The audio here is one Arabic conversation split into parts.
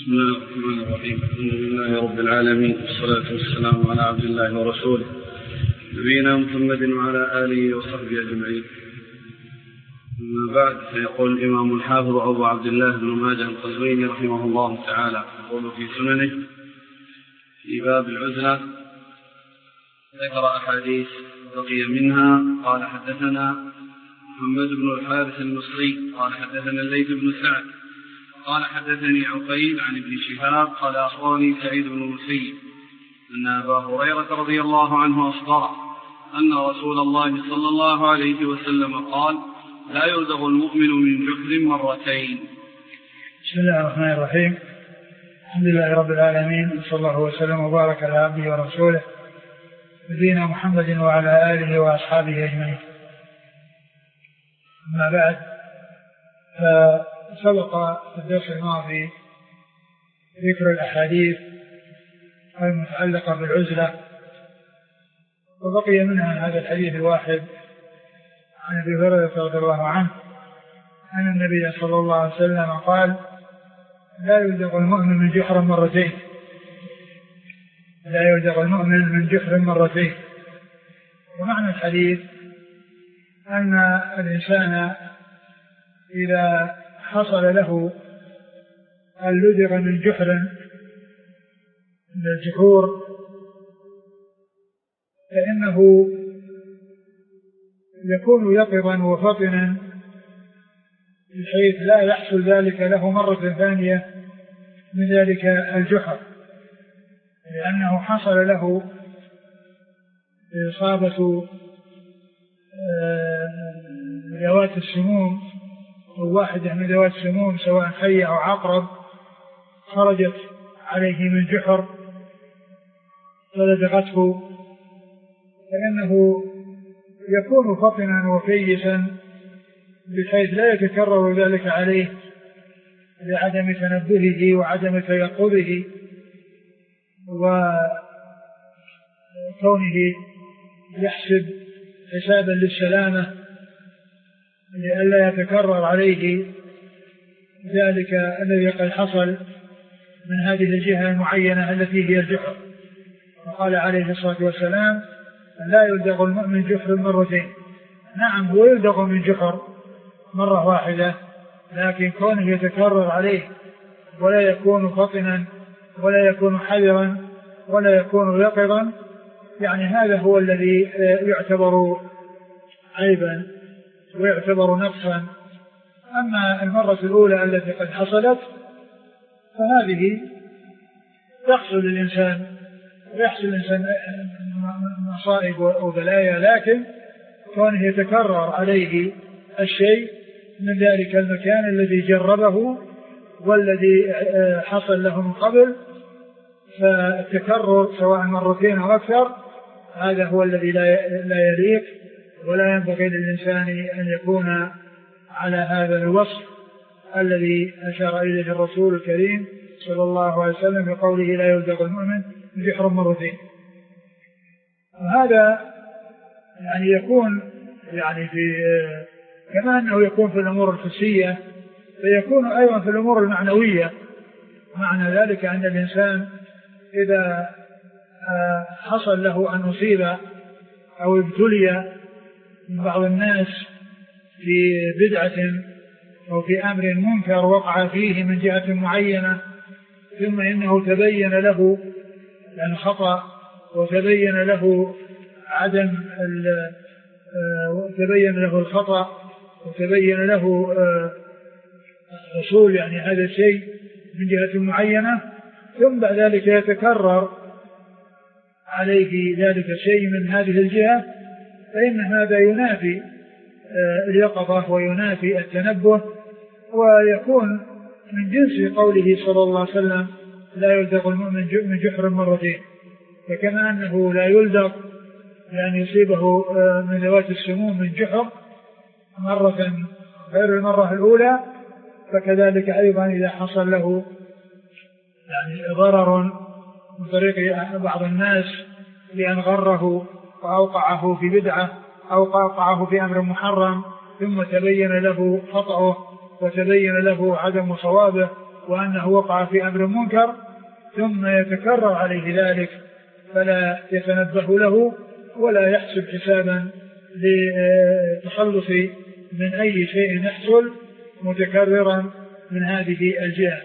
بسم الله الرحمن الرحيم. الحمد لله رب العالمين، والصلاة والسلام على عبد الله ورسوله نبينا محمد وعلى آله وصحبه أجمعين. أما بعد، فيقول الإمام الحافظ أبو عبد الله بن ماجه القزويني رحمه الله تعالى يقول في سننه في باب العزلة ذكر أحاديث بقي منها. قال حدثنا محمد بن الحارث المصري قال حدثنا الليث بن سعد قال حدثني عقيل عن ابن شهاب قال أخبرني سعيد بن المسيب أن أبا هريرة رضي الله عنه أخبره أن رسول الله صلى الله عليه وسلم قال: لا يلدغ المؤمن من جحر مرتين. بسم الله الرحمن الرحيم. الحمد لله رب العالمين، وصلى الله وسلم وبارك على عبده ورسوله نبينا محمد وعلى آله وأصحابه أجمعين. أما بعد، فسبق في الدرس الماضي ذكر الأحاديث المتعلقة بالعزلة، وبقي منها هذا الحديث الواحد عن أبي هريرة رضي الله عنه أن النبي صلى الله عليه وسلم قال: لا يلدغ المؤمن من جحر مرتين. لا يلدغ المؤمن من جحر مرتين. ومعنى الحديث أن الإنسان إذا حصل له اللدغ من جحر من الجحور فإنه يكون يقظا وفطنا بحيث لا يحصل ذلك له مرة ثانية من ذلك الجحر، لأنه حصل له إصابة ذوات السموم أو واحدة من ذوات السموم سواء حية أو عقرب خرجت عليه من جحر فلدغته، فإنه يكون فطنا وفيسا بحيث لا يتكرر ذلك عليه لعدم تنبهه وعدم تيقظه وكونه يحسب حسابا للسلامة لئلا يتكرر عليه ذلك الذي قد حصل من هذه الجهة المعينة التي هي الجحر. وقال عليه الصلاة والسلام: لا يلدغ المؤمن جحر مرتين. نعم، هو يلدغ من جحر مرة واحدة، لكن كونه يتكرر عليه ولا يكون فطنا ولا يكون حذرا ولا يكون يقظا، يعني هذا هو الذي يعتبر عيبا ويعتبر نقصا. أما المرة الأولى التي قد حصلت فهذه تحصل للإنسان ويحصل الإنسان مصائب وبلايا، لكن كونه يتكرر عليه الشيء من ذلك المكان الذي جربه والذي حصل له من قبل، فالتكرر سواء مرتين أو أكثر هذا هو الذي لا يليق، ولا ينبغي للإنسان أن يكون على هذا الوصف الذي أشار إليه الرسول الكريم صلى الله عليه وسلم بقوله: لا يلدغ المؤمن من جحر مرتين. وهذا يعني يكون يعني في كما أنه يكون في الأمور الحسية فيكون أيضا في الأمور المعنوية. معنى ذلك أن الإنسان إذا حصل له أن يصيب أو ابتلي من بعض الناس في بدعة أو في أمر منكر وقع فيه من جهة معينة، ثم إنه تبين له الخطأ وتبين له تبين له الخطأ وتبين له حصول يعني هذا الشيء من جهة معينة، ثم بعد ذلك يتكرر عليه ذلك الشيء من هذه الجهة، فإن هذا ينافي اليقظة وينافي التنبه، ويكون من جنس قوله صلى الله عليه وسلم: لا يلدغ المؤمن من جحر مرتين. فكما أنه لا يلدغ لأن يصيبه من ذوات السموم من جحر مرة غير المرة الأولى، فكذلك أيضا إذا حصل له يعني ضرر من طريق بعض الناس لأن غره وأوقعه في بدعة أو أوقعه في أمر محرم ثم تبين له خطأه وتبين له عدم صوابه وأنه وقع في أمر منكر ثم يتكرر عليه ذلك فلا يتنبه له ولا يحسب حسابا للتخلص من أي شيء يحصل متكررا من هذه الجهة.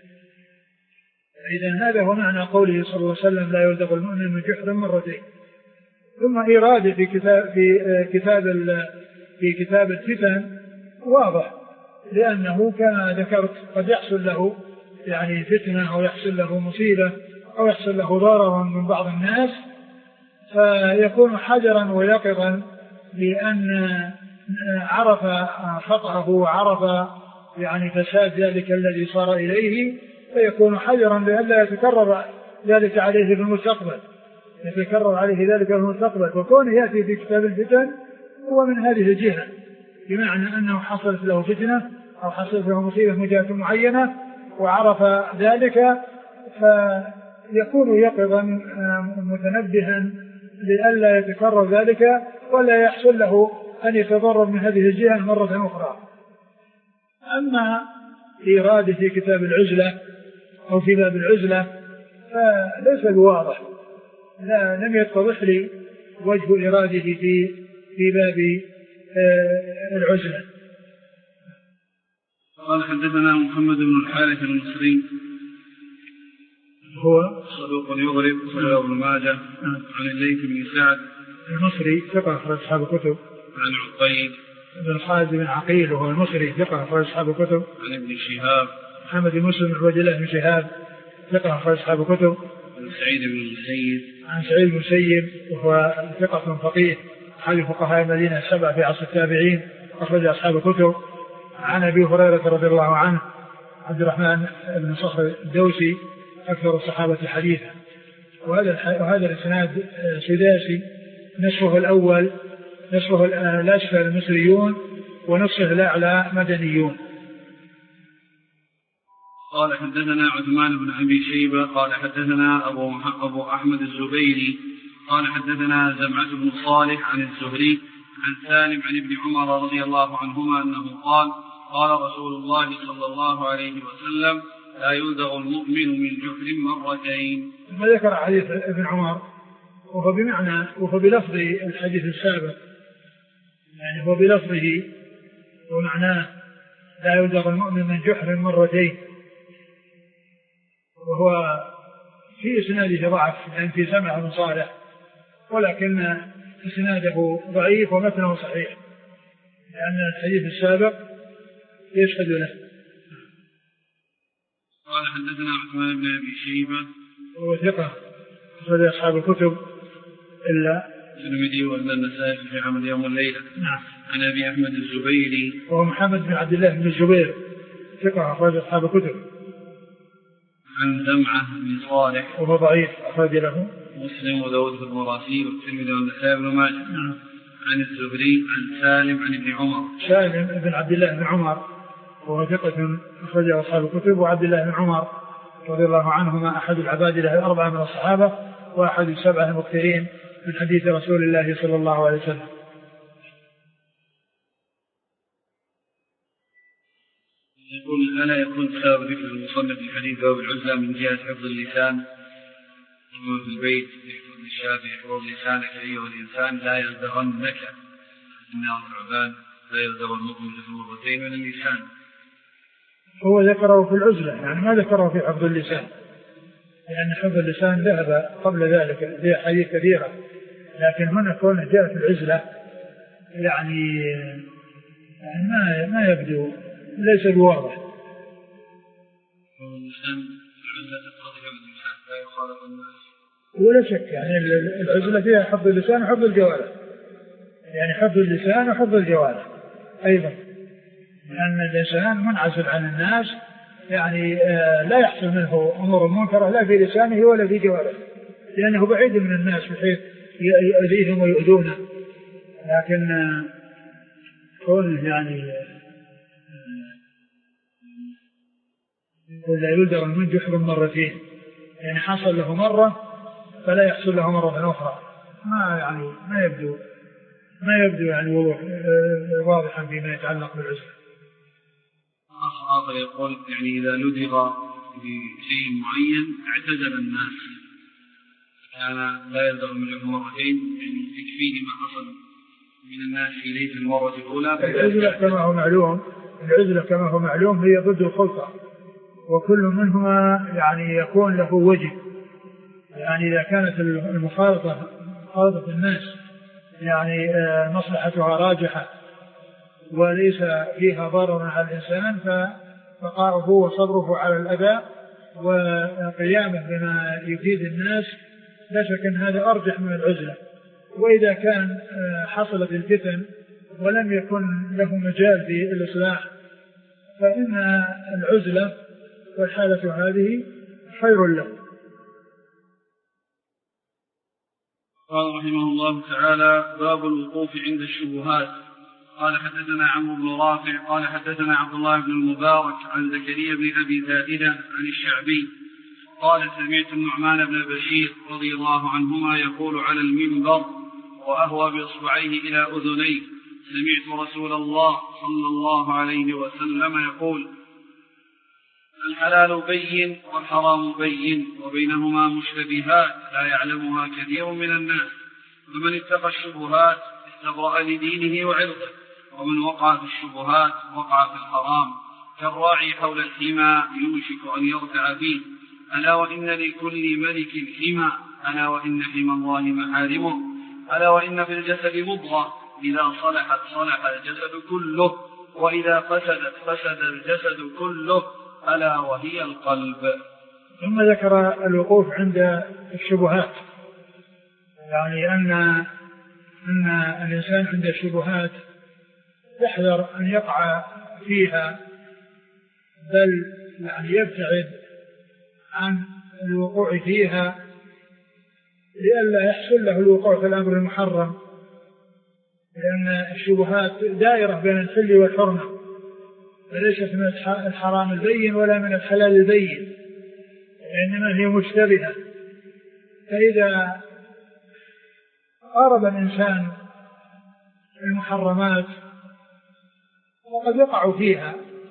إذن هذا هو معنى قوله صلى الله عليه وسلم لا يلدغ المؤمن من جحر مرتين. ثم إرادة في كتاب الفتن واضح، لأنه كما ذكرت قد يحصل له يعني فتنة أو يحصل له مصيبة أو يحصل له ضرر من بعض الناس، فيكون حجرا ويقظا لأن عرف خطأه وعرف يعني فساد ذلك الذي صار إليه، فيكون حجرا لئلا يتكرر ذلك عليه في المستقبل، وكونه يأتي في كتاب الفتن هو من هذه الجهة، بمعنى أنه حصلت له فتنة أو حصلت له مصيبة من جهة معينة وعرف ذلك، فيكون يقظا متنبها لئلا يتكرر ذلك ولا يحصل له أن يتضرر من هذه الجهة مرة أخرى. أما إرادة في كتاب العزلة أو في باب العزلة فليس بواضح، لم يتضح لي وجه إرادته في باب العزلة. قال حدثنا محمد بن الحارث المصري هو صدوق يغرب صلى ابن ماجه عن الليث بن سعد المصري ثقة أخرج أصحاب الكتب. عن عقيل بن خالد بن عقيل وهو المصري ثقة أخرج أصحاب الكتب. عن ابن شهاب محمد بن مسلم بن عبد الله بن شهاب ثقة أخرج أصحاب الكتب. عن سعيد بن المسيب عن سعيد بن المسيب وهو ثقة فقيه أحد فقهاء المدينة السبعة في عصر التابعين أخرج أصحاب الكتب. عن أبي هريرة رضي الله عنه عبد الرحمن بن صخر الدوسي أكثر الصحابة حديثا. وهذا الإسناد سداسي، نصفه الأول نصفه الأسفل المصريون ونصفه الأعلى مدنيون. قال حدثنا عثمان بن أبي شيبة قال حدثنا أبو أحمد الزبيري قال حدثنا زمعة بن صالح عن الزهري عن سالم عن ابن عمر رضي الله عنهما أنه قال قال رسول الله صلى الله عليه وسلم لا يلدغ المؤمن من جحر مرتين. ثم ذكر حديث ابن عمر وهو بمعنى وهو بلفظ الحديث السابق، يعني هو بلفظه ومعناه لا يلدغ المؤمن من جحر مرتين، وهو في إسناده ضعف لأن في سمع بن صالح، ولكن إسناده ضعيف ومتنه صحيح لأن الحديث السابق يشهد له. قال حدثنا عثمان بن أبي شيبة هو ثقة أخرج أصحاب الكتب إلا الترمذي والنسائي في عمل يوم الليلة. نعم. عن أبي أحمد الزبيري وهو محمد بن عبد الله بن الزبير ثقة أخرج أصحاب الكتب. عن زمعة بن صالح وهو ضعيف أخرج له مسلم وداود بن مراسيل والترمذي والنسائي بن ماجه. نعم. عن الزهري عن سالم عن ابن عمر. سالم بن عبد الله بن عمر وهو ثقة أخرج أصحاب الكتب. وعبد الله بن عمر رضي الله عنهما أحد العباد له الأربعة من الصحابة وأحد السبعة المكثرين من حديث رسول الله صلى الله عليه وسلم. يقول ألا يكون سبب ذكر المصنف في حديث باب العزلة من جهة حفظ اللسان في البيت يحفظ الشافعي يحفظ لسانك أيها الإنسان لا يلدغنك إنه ثعبان لا يلدغ المؤمن في مرتين من اللسان. هو ذكره في العزلة يعني ما ذكره في حفظ اللسان، لأن حفظ اللسان ذهب قبل ذلك في حديث كثيرة، لكن هنا كونه جاء في العزلة يعني ما يبدو ليس بواضح. ولا شك يعني العزلة فيها حفظ اللسان وحفظ الجوارح، يعني حفظ اللسان وحفظ الجوارح أيضا، لأن الإنسان منعزل عن الناس يعني لا يحصل منه أمور منكرة لا في لسانه ولا في جوارحه، لأنه بعيد من الناس بحيث يؤذيهم ويؤذونه. لكن كونه يعني لا يلدغ من جحر مرتين، يعني حصل له مرة فلا يحصل له مرة أخرى، ما يبدو يعني واضحا فيما يتعلق بالعزلة. أصحاب آخر يقول يعني إذا لدغ بشيء معين اعتزل الناس كان لا يلدغ من له مرتين، يعني يكفيه ما حصل من الناس إليه في المرة الأولى. العزلة كما هو معلوم هي ضد الخلطة، وكل منهما يعني يكون له وجه. يعني إذا كانت مخالطة الناس يعني مصلحتها راجحة وليس فيها ضرر على الإنسان، فبقاؤه وصبره على الأذى وقيامه بما يفيد الناس لا شك أن هذا أرجح من العزلة. وإذا كان حصلت الفتن ولم يكن له مجال في الإصلاح فإن العزلة والحالة هذه خير له. قال رحمه الله تعالى: باب الوقوف عند الشبهات. قال حدثنا عمرو بن رافع قال حدثنا عبد الله بن المبارك عن زكريا بن أبي زائدة عن الشعبي قال: سمعت النعمان بن بشير رضي الله عنهما يقول على المنبر وأهوى بإصبعيه إلى أذنيه: سمعت رسول الله صلى الله عليه وسلم يقول: الحلال بين والحرام بين وبينهما مشتبهات لا يعلمها كثير من الناس، فمن اتقى الشبهات استبرأ لدينه وعرضه، ومن وقع في الشبهات وقع في الحرام، كالراعي حول الحمى يوشك أن يرتع فيه. ألا وإن لكل ملك حمى، ألا وإن حمى الله محارمه، ألا وإن في الجسد مضغة إذا صلحت صلح الجسد كله، وإذا فسدت فسد الجسد كله، ألا وهي القلب. ثم ذكر الوقوف عند الشبهات، يعني أن الإنسان عند الشبهات يحذر أن يقع فيها، بل يعني يبتعد عن الوقوع فيها لئلا يحصل له الوقوع في الأمر المحرم، لأن الشبهات دائرة بين الحل والحرمة، فليست من الحرام البين ولا من الحلال البين، إنما هي مشتبهة. فإذا قارب الإنسان المحرمات وقد يقع فيها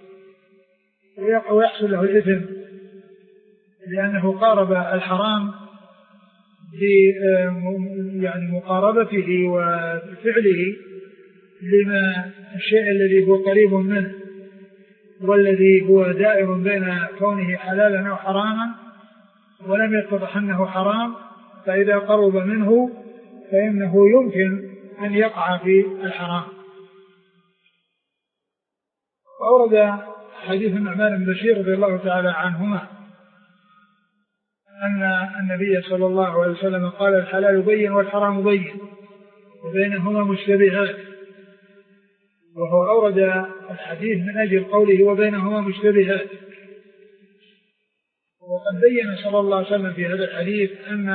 ويحصل له الإثم، لأنه قارب الحرام يعني مقاربته وفعله لما الشيء الذي هو قريب منه والذي هو دائر بين كونه حلالا أو حراما، ولم يتضح أنه حرام، فإذا قرب منه فإنه يمكن أن يقع في الحرام. وأورد حديث النعمان بن بشير رضي الله تعالى عنهما أن النبي صلى الله عليه وسلم قال: الحلال بين والحرام بين وبينهما مشتبهات. وهو أورد الحديث من أجل قوله وبينهما مشتبهات. وقد بين صلى الله عليه وسلم في هذا الحديث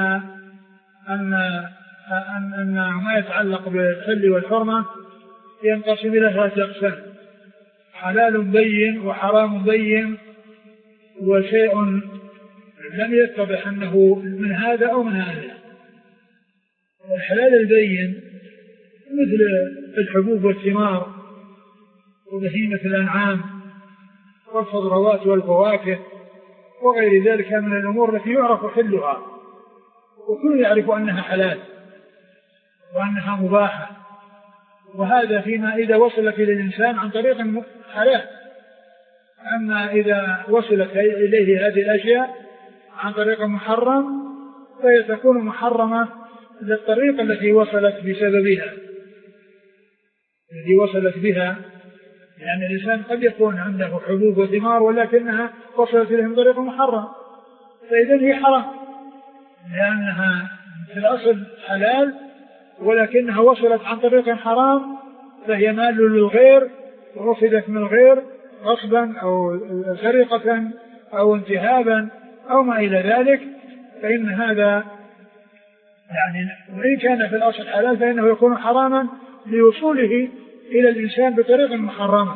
أن ما يتعلق بالحل والحرمة ينقسم إلى ثلاثة أقسام: حلال بين وحرام بين وشيء لم يتضح أنه من هذا أو من هذا. الحلال البين مثل الحبوب والثمار وبهيمة الأنعام والخضروات والفواكه وغير ذلك من الأمور التي يعرف حلها وكل يعرف أنها حلال وأنها مباحة، وهذا فيما إذا وصلت إلى الإنسان عن طريق حلال. أما إذا وصلت إليه هذه الأشياء عن طريق محرم فهي تكون محرمة للطريقة التي وصلت بسببها، التي وصلت بها. يعني الإنسان قد يكون عنده حبوب وثمار ولكنها وصلت إليه من طريق محرم، فإذا هي حرام لأنها في الأصل حلال ولكنها وصلت عن طريق حرام، فهي مال للغير ورفضت من الغير غصبا أو سرقة أو انتهابا أو ما إلى ذلك، فإن هذا يعني وإن كان في الأصل حلال فإنه يكون حراما لوصوله إلى الإنسان بطريق محرمة،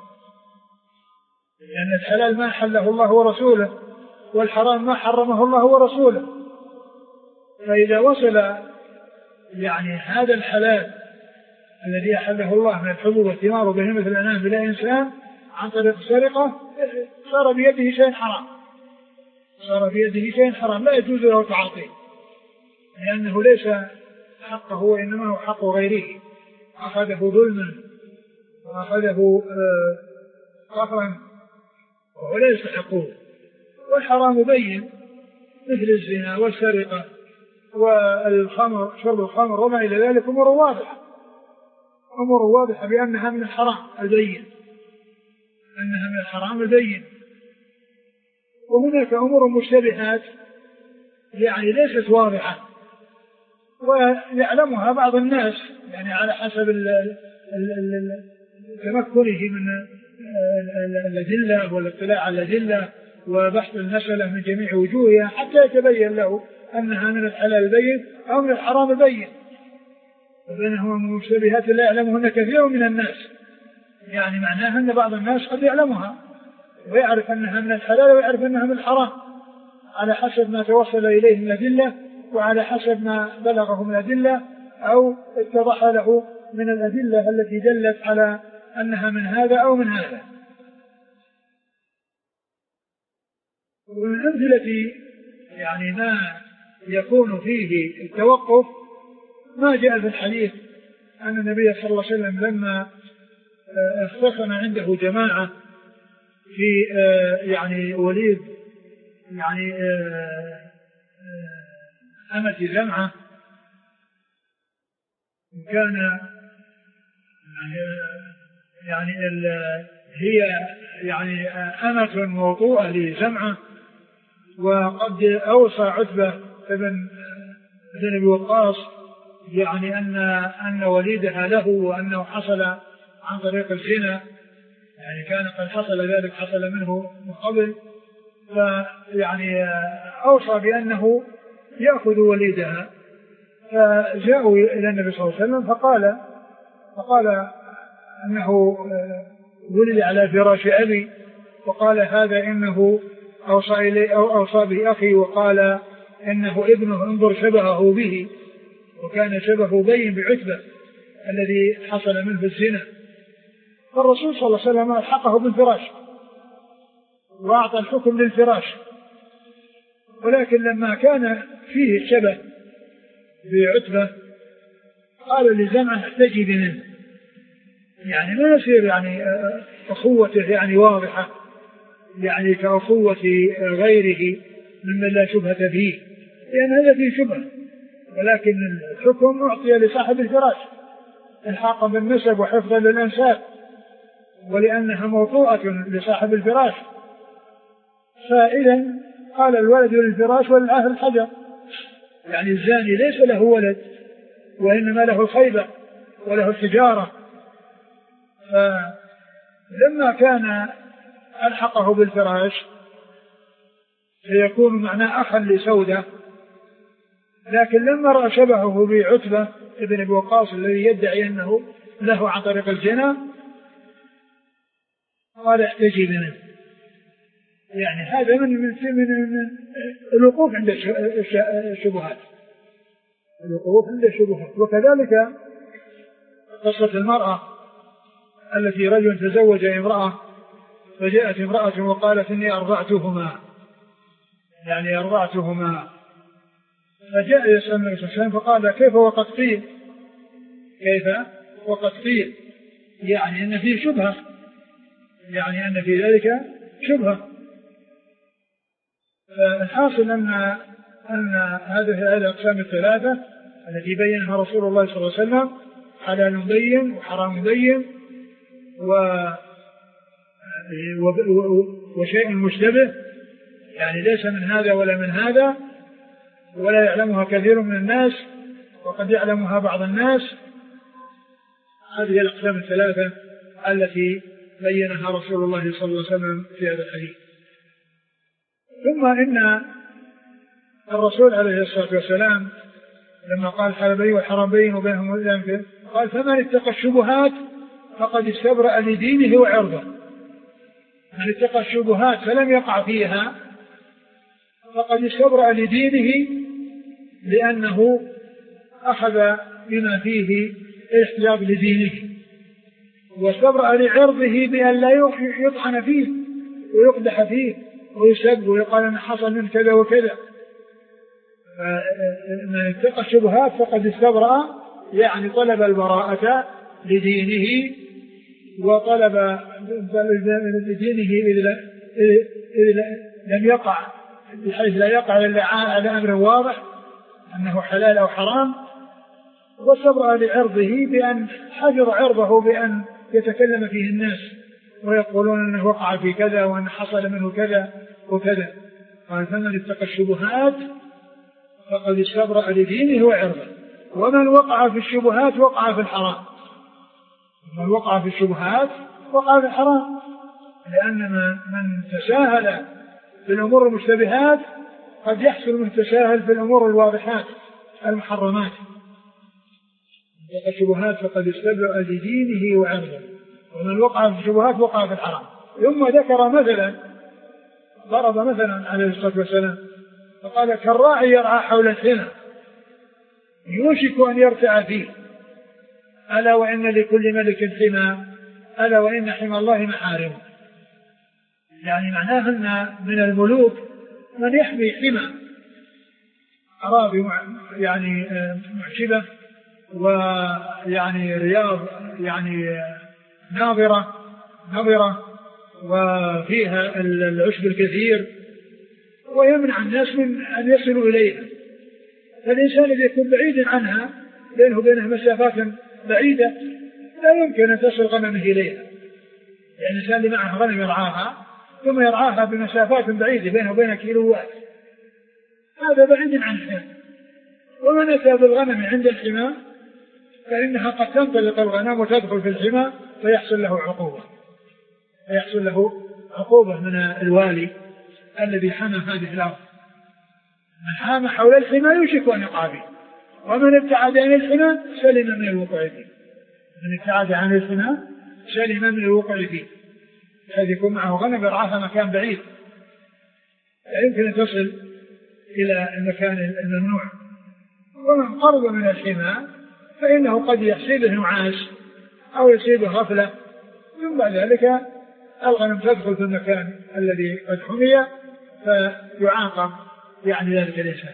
لأن الحلال ما حله الله ورسوله والحرام ما حرمه الله ورسوله. فإذا وصل يعني هذا الحلال الذي أحله الله من الحبوب والثمار وبهيمة الأنعام إلى إنسان عن طريق السرقة صار بيده شيء حرام، صار بيده شيء حرام لا يجوز له تعاطيه، لأنه ليس حقه وإنما هو حق غيره، أخذه ظلما وأخذه قهرا وهو لا يستحقه. والحرام بين مثل الزنا والسرقة والخمر، شرب الخمر وما إلى ذلك أمور واضحة، أمور واضحة بأنها من الحرام البين، أنها من الحرام البين. وهناك أمور مشتبهات يعني ليست واضحة ويعلمها بعض الناس يعني على حسب تمكنه من الأدلة والاطلاع على الأدلة وبحث المسألة من جميع وجوهها حتى يتبين له أنها من الحلال البين أو من الحرام البين. وبينهما مشتبهات لا يعلمهن كثير من الناس، يعني معناها أن بعض الناس قد يعلمها ويعرف أنها من الحلال ويعرف أنها من الحرام على حسب ما توصل إليه من الأدلة وعلى حسب ما بلغه من الأدلة أو اتضح له من الأدلة التي دلت على أنها من هذا أو من هذا. ومن أمثلة يعني ما يكون فيه التوقف ما جاء في الحديث أن النبي صلى الله عليه وسلم لما اختصم عنده جماعة في يعني وليد يعني أمة زمعة، وكان يعني هي يعني أمة موطوءة لزمعة، وقد أوصى عتبة بن أبي وقاص يعني أن وليدها له وأنه حصل عن طريق الزنا، يعني كان قد حصل ذلك، حصل منه من قبل، فيعني أوصى بأنه يأخذ وليدها. فجاءوا إلى النبي صلى الله عليه وسلم فقال أنه ولد على فراش أبي، وقال هذا إنه أوصى إليه أو أوصى به أخي، وقال إنه ابنه انظر شبهه به، وكان شبهه بين بعتبة الذي حصل منه الزنا. فالرسول صلى الله عليه وسلم ألحقه بالفراش وأعطى الحكم للفراش، ولكن لما كان فيه الشبه بعتبة قال لزمعة احتجي منه، يعني ما يصير يعني أخوته يعني واضحة يعني كأخوة غيره ممن لا شبهة فيه، لأن هذا فيه شبهة، ولكن الحكم أعطي لصاحب الفراش الحاقا بالنسب وحفظا للأنساب، ولأنها موطوءة لصاحب الفراش. فإذا قال الولد للفراش وللعاهر الحجر، يعني الزاني ليس له ولد وإنما له الخيبة وله الحجارة. فلما كان ألحقه بالفراش فيكون معناه أخا لسودة، لكن لما رأى شبهه بعتبة ابن أبي وقاص الذي يدعي أنه له عن طريق الزنا قال احتجي منه. يعني هذا من الوقوف عند الشبهات، الوقوف عند الشبهات. وكذلك قصة المرأة التي رجل تزوج امرأة فجاءت امرأة وقالت إني أرضعتهما، يعني أرضعتهما، فجاء يسأل النبي صلى الله عليه وسلم فقال كيف وقد قيل، كيف وقد قيل، يعني أن فيه شبهة، يعني أن في ذلك شبهة. فالحاصل أن هذه الأقسام الثلاثة التي بينها رسول الله صلى الله عليه وسلم حلال بين وحرام بين وشيء مشتبه، يعني ليس من هذا ولا من هذا، ولا يعلمها كثير من الناس وقد يعلمها بعض الناس. هذه الأقسام الثلاثة التي بينها رسول الله صلى الله عليه وسلم في هذا الحديث. ثم إن الرسول عليه الصلاة والسلام لما قال حلال بين والحرام بين وبينهم الأنفر قال فمن اتقى الشبهات فقد استبرأ لدينه وعرضه. من اتقى الشبهات فلم يقع فيها فقد استبرأ لدينه، لأنه أخذ بما فيه الاحتياط لدينه واستبرأ لعرضه بأن لا يطعن فيه ويقدح فيه ويسب ويقال أن حصل من كذا وكذا. فمن اتقى الشبهات فقد استبرأ، يعني طلب البراءة لدينه وطلب لدينه إذ لم يقع، بحيث لا يقع إلا على أمر واضح أنه حلال أو حرام. واستبرأ لعرضه بأن حجر عرضه بأن يتكلم فيه الناس ويقولون أنه وقع في كذا وأن حصل منه كذا وكذا. قال فمن اتقى الشبهات فقد استبرأ لدينه وعرضه، ومن وقع في الشبهات وقع في الحرام. من وقع في الشبهات وقع في الحرام، لأن من تساهل في الأمور المشتبهات قد يحصل من تساهل في الأمور الواضحات المحرمات. اتقى الشبهات فقد استبرأ لدينه وعرضه، ومن وقع في الشبهات وقع في الحرام. ثم ذكر مثلا، ضرب مثلا عليه الصلاة والسلام فقال كالراعي يرعى حول الحمى يوشك أن يرتع فيه، ألا وإن لكل ملك حمى، ألا وإن حمى الله محارمه. يعني معناه أن من الملوك من يحمي حمى أراضي يعني معشبة ويعني رياض يعني نظرة وفيها العشب الكثير، ويمنع الناس من أن يصلوا إليها. فالإنسان الذي يكون بعيد عنها بينه وبينها مسافات بعيدة لا يمكن أن تصل غنمه إليها. يعني الإنسان اللي معه غنم يرعاها ثم يرعاها بمسافات بعيدة بينه وبين كيلوات، هذا بعيد عن الحمى. ومن أتى بالغنم عند الحمى فإنها قد تنطلق الغنم وتدخل في الحمى فيحصل له عقوبة من الوالي الذي حمى هذه الأرض. من حام حول الحمى يوشك أن يقع فيه، ومن ابتعد عن الحمى سلم من الوقوع فيه. من ابتعد عن الحمى سلم من الوقوع فيه، بحيث يكون معه غنم يرعاها مكان بعيد لا يمكن أن تصل إلى المكان الممنوع. ومن قرب من الحمى فإنه قد يصيبه نعاس أو يصيبه غفلة، ثم بعد ذلك الغنم تدخل في المكان الذي قد حمي فيعاقب يعني ذلك الإنسان.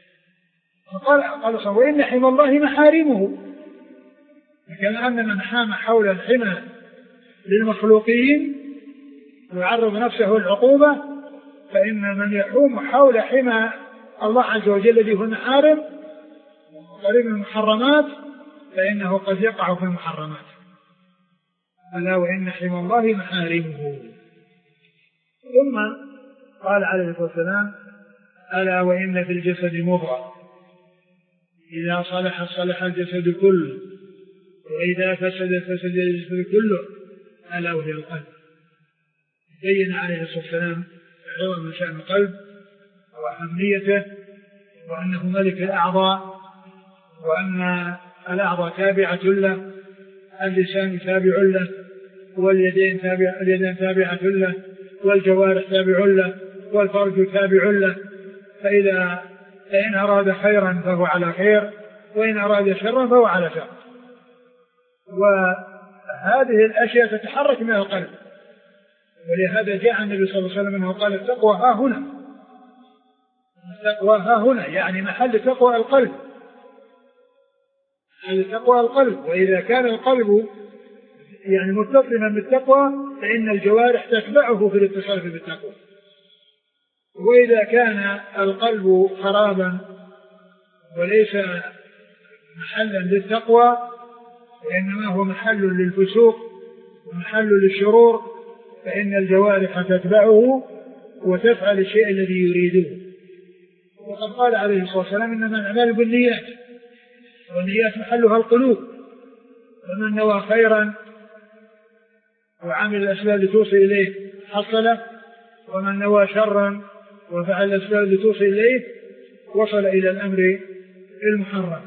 قال وإن حمى الله محارمه، كما أن من حام حول الحمى للمخلوقين ويعرض نفسه العقوبة، فإن من يحوم حول حمى الله عز وجل الذي هو المحارم قريب من المحرمات فإنه قد يقع في المحرمات. ألا وإن حمى الله محارمه. ثم قال عليه الصلاة والسلام ألا وإن في الجسد مضغة إذا صلح صلح الجسد كله وإذا فسد فسد الجسد كله ألا وهي القلب. بين عليه الصلاة والسلام عظم شأن القلب وأهميته، وأنه ملك الأعضاء، وأن الأعضاء تابعة له، اللسان تابع له، واليدين تابعة له، والجوارح تابع له، والفرج تابع له. فإن أراد خيرا فهو على خير، وإن أراد شرا فهو على شر. وهذه الأشياء تتحرك من القلب، ولهذا جاء النبي صلى الله عليه وسلم أنه قال التقوى ها هنا، التقوى ها هنا، يعني محل تقوى القلب، محل تقوى القلب. وإذا كان القلب يعني متصلا بالتقوى فإن الجوارح تتبعه في الاتصال بالتقوى. وإذا كان القلب خرابا وليس محلا للتقوى وإنما هو محل للفسوق ومحل للشرور فإن الجوارح تتبعه وتفعل الشيء الذي يريده. وقد قال عليه الصلاة والسلام إنما الأعمال بالنيات، والنيات محلها القلوب، ومن نوى خيرا وعمل الأسباب لتوصل إليه حصله، ومن نوى شرا وفعل الأسباب لتوصل إليه وصل إلى الأمر المحرم.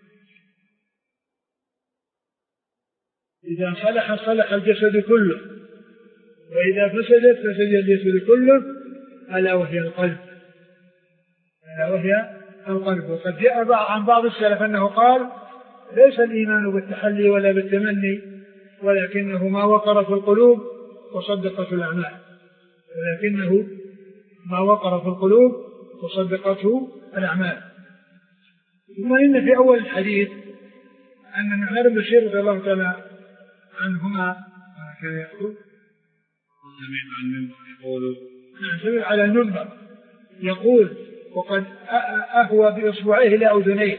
إذا صلح صلح الجسد كله، وإذا فسدت فسد الجسد كله، ألا وهي القلب، ألا وهي القلب. وقد جاء عن بعض السلف أنه قال ليس الإيمان بالتحلي ولا بالتمني، ولكنه ما وقر في القلوب وصدقته الأعمال، ولكنه ما وقر في القلوب وصدقته الأعمال. ثم إن في أول الحديث أن النعمان بن بشير رضي الله تعالى عنهما كان يقول سمع على المنبر يقول وقد أهوى بإصبعيه إلى أذنيه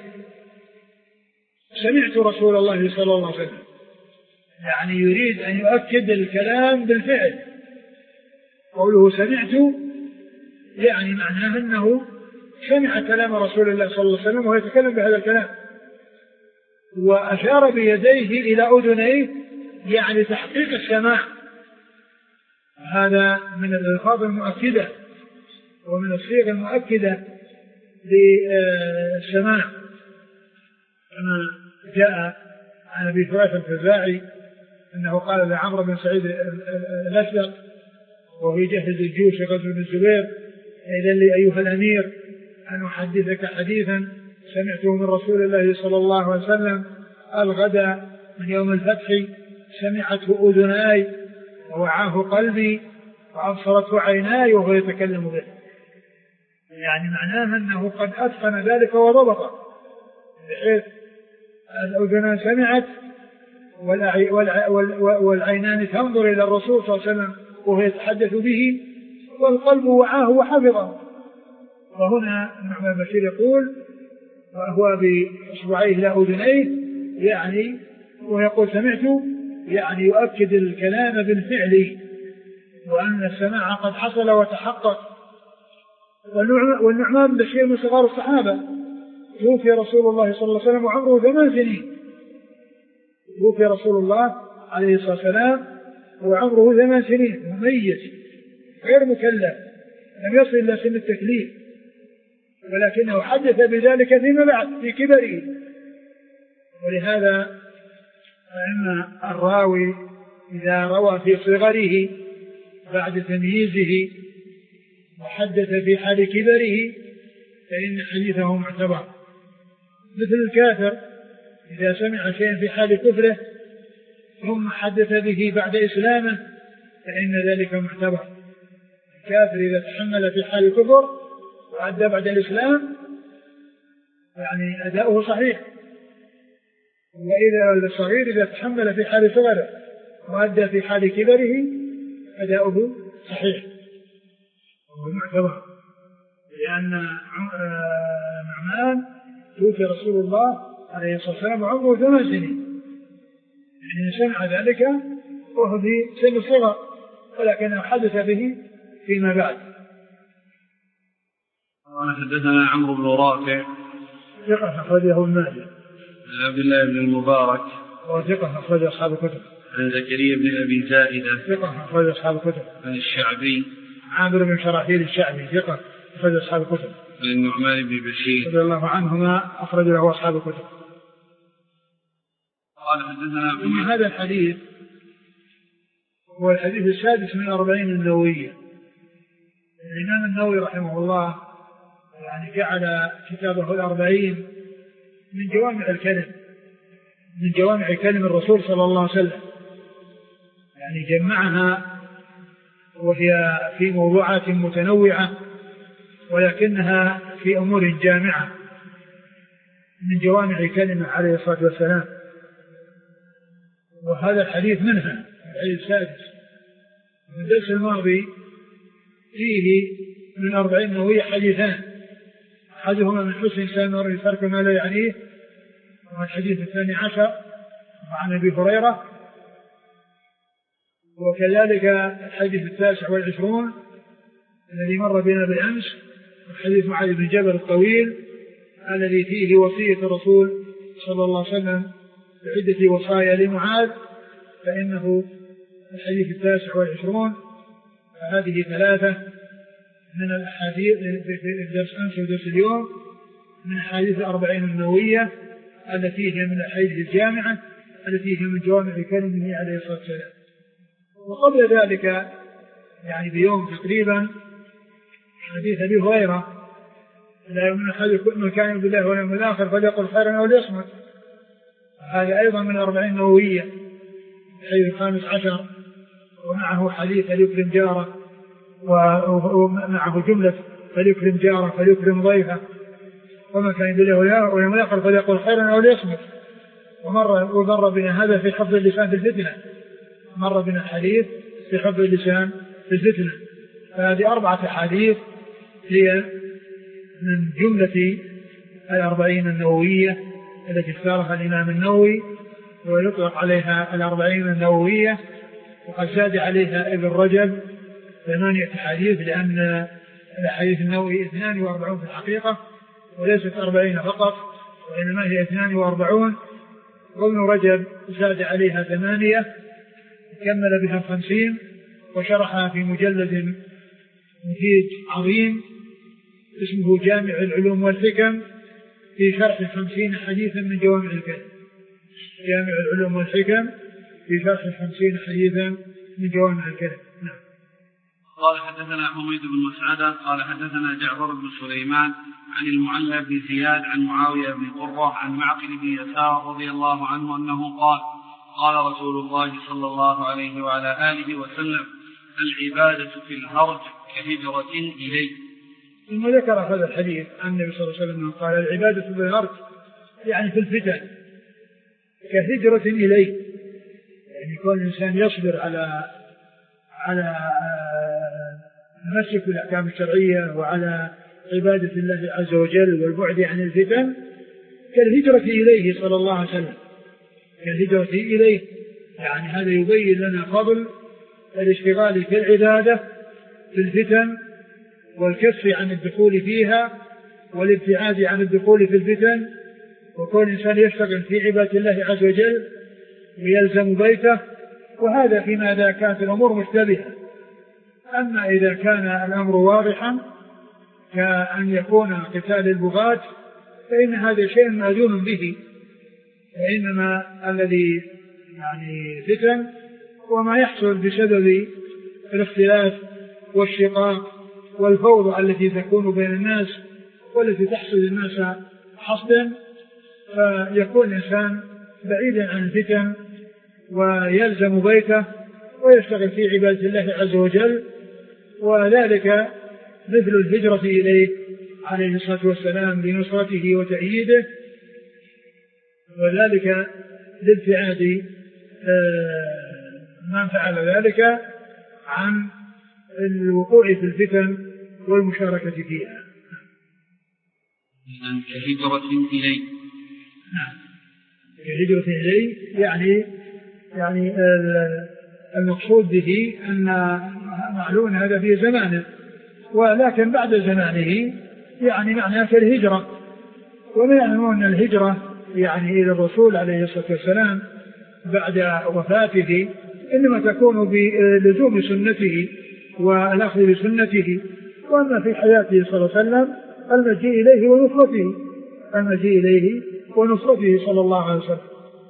سمعت رسول الله صلى الله عليه وسلم، يعني يريد أن يؤكد الكلام بالفعل. قوله سمعت يعني معناه أنه سمع كلام رسول الله صلى الله عليه وسلم وهو يتكلم بهذا الكلام، وأشار بيديه إلى أذنيه يعني تحقيق السماع. هذا من الألفاظ المؤكدة ومن الصيغ المؤكدة للسماع، كما جاء عن أبي هريرة الخزاعي أنه قال لعمرو بن سعيد الأشدق وهو يجهز الجيوش غزو بن الزبير: إذن لي أيها الأمير أن أحدثك حديثا سمعته من رسول الله صلى الله عليه وسلم الغد من يوم الفتح، سمعته أذناي ووعاه قلبي وأبصرته عيناي وهو يتكلم به. يعني معناه أنه قد أتقن ذلك وضبطه، بحيث الأذنان سمعت والعينان تنظر إلى الرسول صلى الله عليه وسلم وهو يتحدث به، والقلب وعاه وحفظه. وهنا النعمان بن بشير يقول وهو بإصبعيه إلى أذنيه يعني ويقول سمعت يعني يؤكد الكلام بالفعل وأن السماع قد حصل وتحقق. والنعمان بن بشير من صغار الصحابة، توفي رسول الله صلى الله عليه وسلم وعمره 8 سنين. توفي رسول الله عليه الصلاة والسلام وعمره 8 سنين، مميز غير مكلف، لم يصل إلى سن التكليف، ولكنه حدث بذلك فيما بعد في كبره. ولهذا فإن الراوي إذا روى في صغره بعد تمييزه وحدث في حال كبره فإن حديثه معتبر، مثل الكافر إذا سمع شيئا في حال كفره ثم حدث به بعد إسلامه فإن ذلك معتبر. الكافر إذا تحمل في حال كفر وأدى بعد الإسلام يعني أداؤه صحيح، وإذا الصغير إذا تحمل في حال صغره وأدى في حال كبره أداؤه صحيح ومعتبر. لأن نعمان توفي رسول الله عليه الصلاة والسلام وعمره 8 سنين، يعني سمع ذلك وهو في سن الصغر ولكنه حدث به فيما بعد. حدثنا عمرو بن رافع ثقة أخرجه ابن ماجه. عبد الله بن المبارك وثقة أخرج أصحاب الكتب. عن زكريا بن أبي زائدة ثقة أخرج أصحاب الكتب. عن الشعبي عامر بن شراحيل الشعبي ثقة أخرج أصحاب الكتب. عن النعمان بن بشير رضي الله عنهما أخرج له أصحاب الكتب. قال حدثنا ثم هذا الحديث هو الحديث السادس من 40 النووية. الإمام النووي رحمه الله يعني جعل كتابه 40 من جوامع الكلم، من جوامع كلم الرسول صلى الله عليه وسلم، يعني جمعها وهي في موضوعات متنوعة ولكنها في أمور جامعة من جوامع كلمة عليه الصلاة والسلام. وهذا الحديث منها الحديث السادس. من الدرس الماضي فيه من 40 نووية حديثان، أحدهما من حسن إنسان المرء ترك ما لا يعنيه، والحديث 12 عن أبي هريرة، وكذلك الحديث 29 الذي مر بنا بالأمس، الحديث معاذ بن جبل الطويل الذي فيه وصية الرسول صلى الله عليه وسلم بعدة وصايا لمعاذ، فإنه الحديث 29. فهذه 3 من الأحاديث في الدرس أمس ودرس اليوم من أحاديث 40 النووية التي هي من الأحاديث الجامعة التي هي من جوامع كلمه عليه الصلاة والسلام. وقبل ذلك يعني بيوم تقريبا حديث أبي هريرة: لا يؤمن أحدكم من كان بالله واليوم الآخر فليقل خيرا أو ليصمت. هذا أيضا من 40 نووية. الحديث 15 ومعه حديث فليكرم جاره ومعه جملة فليكرم جاره فليكرم ضيفه ومن كان يدله ولم يقل فليقل خيرا أو ليصمت. ومر بنا هذا في حفظ اللسان في الفتنة، مر بنا الحديث في حفظ اللسان في الفتنة. فهذه 4 أحاديث هي من جملة 40 النووية التي اختارها الإمام النووي، ويطلق عليها 40 النووية، وقد زاد عليها ابن رجب 8 أحاديث، لأن الأحاديث النووي 42 في الحقيقة وليست 40 فقط، وإنما هي 42، وابن رجب زاد عليها 8 كمل بها 50 وشرحها في مجلد مفيد عظيم اسمه جامع العلوم والحكم في شرح 50 حديثا من جوامع الكلم. جامع العلوم والحكم في شرح 50 حديثا من جوامع الكلم. نعم. قال حدثنا حميد بن مسعدة قال حدثنا جعفر بن سليمان عن المعلى بن زياد عن معاوية بن قرة عن معقل بن يسار رضي الله عنه أنه قال قال رسول الله صلى الله عليه وعلى آله وسلم العبادة في الهرج كهجرة إليه. ثم ذكر هذا الحديث عن النبي صلى الله عليه وسلم قال العبادة في الهرج يعني في الفتن كهجرة إليه، يعني كل إنسان يصبر على تمسك بالأحكام الشرعية وعلى عبادة الله عز وجل والبعد عن الفتن كالهجرة إليه صلى الله عليه وسلم، كالهجرة إليه. يعني هذا يبين لنا فضل الاشتغال في العبادة في الفتن والكف عن الدخول فيها والابتعاد عن الدخول في الفتن، وكل إنسان يشتغل في عبادة الله عز وجل ويلزم بيته، وهذا فيما إذا كانت الأمور مشتبهة. أما إذا كان الأمر واضحا كأن يكون قتال البغاة فإن هذا شيء مأذون به، وإنما الذي يعني فتن وما يحصل بسبب الاختلاف والشقاق والفوضى التي تكون بين الناس والتي تحصل الناس حصدا، فيكون الإنسان بعيدا عن الفتن ويلزم بيته ويشتغل في عبادة الله عز وجل، وذلك مثل الهجرة إليه عليه الصلاة والسلام لنصرته وتأييده، وذلك لابتعاد من فعل ذلك عن الوقوع في الفتن والمشاركة فيها. كهجرة إليه. نعم. كهجرة إليه يعني المقصود به أن معلوم هذا في زمانه، ولكن بعد زمانه يعني معناه كالهجرة. ومعنى أن الهجرة يعني إلى الرسول عليه الصلاة والسلام بعد وفاته إنما تكون بلزوم سنته والأخذ بسنته، وأما في حياته صلى الله عليه وسلم المجيء إليه ونصرته صلى الله عليه وسلم.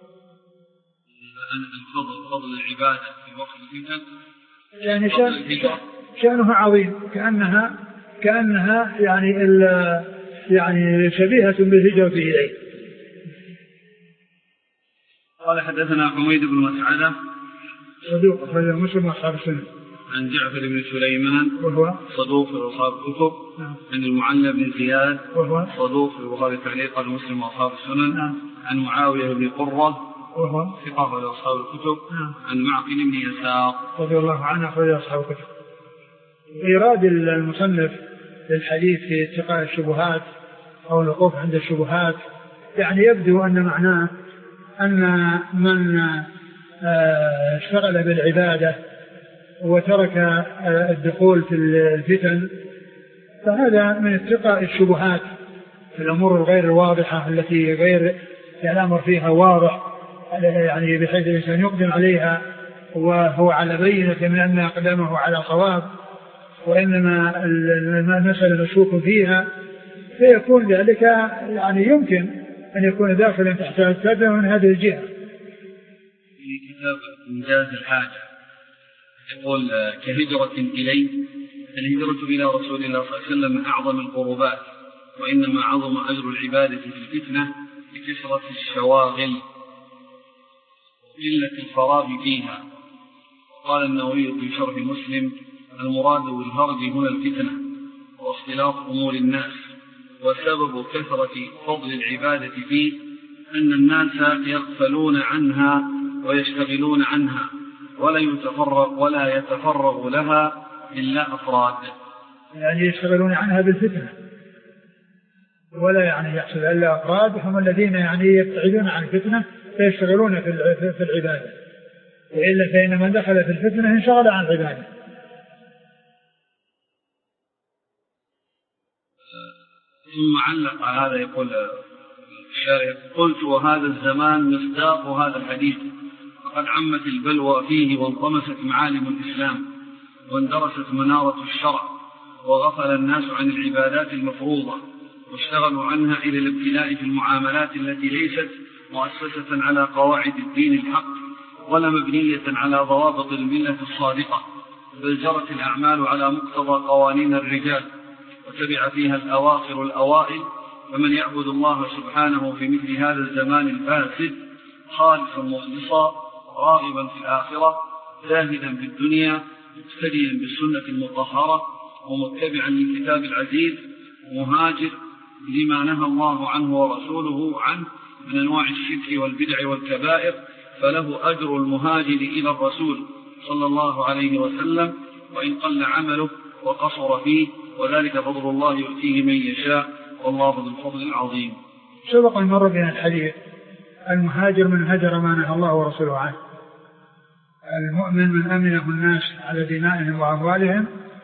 فضل العبادة في وقت الفتن يعني شأنها عظيم، كأنها يعني شبيهة بالهجرة إليه. قال حدثنا حميد بن مسعدة صدوق أخرج مسلم وأصحاب السنن. عن جعفر بن سليمان وهو صدوق في أصحاب الكتب. عن المعلى بن زياد وهو صدوق في البخاري تعليقا مسلم وأصحاب السنن. عن معاوية بن قرة وهو ثقة في أصحاب الكتب. عن معقل بن يسار رضي الله عنه أخرج أصحاب الكتب. إيراد المصنف للحديث في اتقاء الشبهات أو الوقوف عند الشبهات يعني يبدو أن معناه أن من اشتغل بالعبادة وترك الدخول في الفتن فهذا من اتقاء الشبهات في الأمور الغير الواضحة التي غير الأمر فيها واضح، يعني بحيث الإنسان يقدم عليها وهو على بينة من أن أقدامه على صواب، وإنما المسألة مشكوك فيها، فيكون ذلك يعني يمكن أن يكون داخلا تحت الفتنة من هذه الجهة. في كتاب إنجاز الحاجة يقول كهجرة إليه، الهجرة إلى رسول الله صلى الله عليه وسلم من أعظم القربات، وإنما عظم أجر العبادة في الفتنة بكثرة الشواغل قلة الفراغ فيها. قال النووي في شرح مسلم: المراد بالهرج هنا الفتنة واختلاط أمور الناس، وسبب كثرة فضل العبادة فيه أن الناس يغفلون عنها ويشتغلون عنها ولا يتفرغ لها إلا أفراد. يعني يشتغلون عنها بالفتنة، ولا يعني يحصل إلا أفراد هم الذين يعني يبتعدون عن الفتنة فيشتغلون في العبادة، وإلا فإن من دخل في الفتنة انشغل عن العبادة. ثم علق على هذا يقول الشارع: قلت: وهذا الزمان مصداق هذا الحديث، فقد عمت البلوى فيه وانطمست معالم الإسلام واندرست منارة الشرع، وغفل الناس عن العبادات المفروضة واشتغلوا عنها إلى الابتلاء في المعاملات التي ليست مؤسسة على قواعد الدين الحق ولا مبنية على ضوابط الملة الصادقة، بل جرت الأعمال على مقتضى قوانين الرجال وتبع فيها الأواخر الأوائل. فمن يعبد الله سبحانه في مثل هذا الزمان الفاسد خالصا مخلصا راغبا في الآخرة زاهدا في الدنيا مقتديا بالسنة المطهرة ومتبعا للكتاب العزيز مهاجر لما نهى الله عنه ورسوله عنه من أنواع الشرك والبدع والكبائر، فله أجر المهاجر إلى الرسول صلى الله عليه وسلم وإن قل عمله وقصر فيه، وذلك فضل الله يؤتيه من يشاء والله ذو الفضل العظيم. سبق مر بنا الحديث: المهاجر من هجر ما نهى الله ورسوله عنه، المؤمن من أمنه الناس على دمائهم وأموالهم،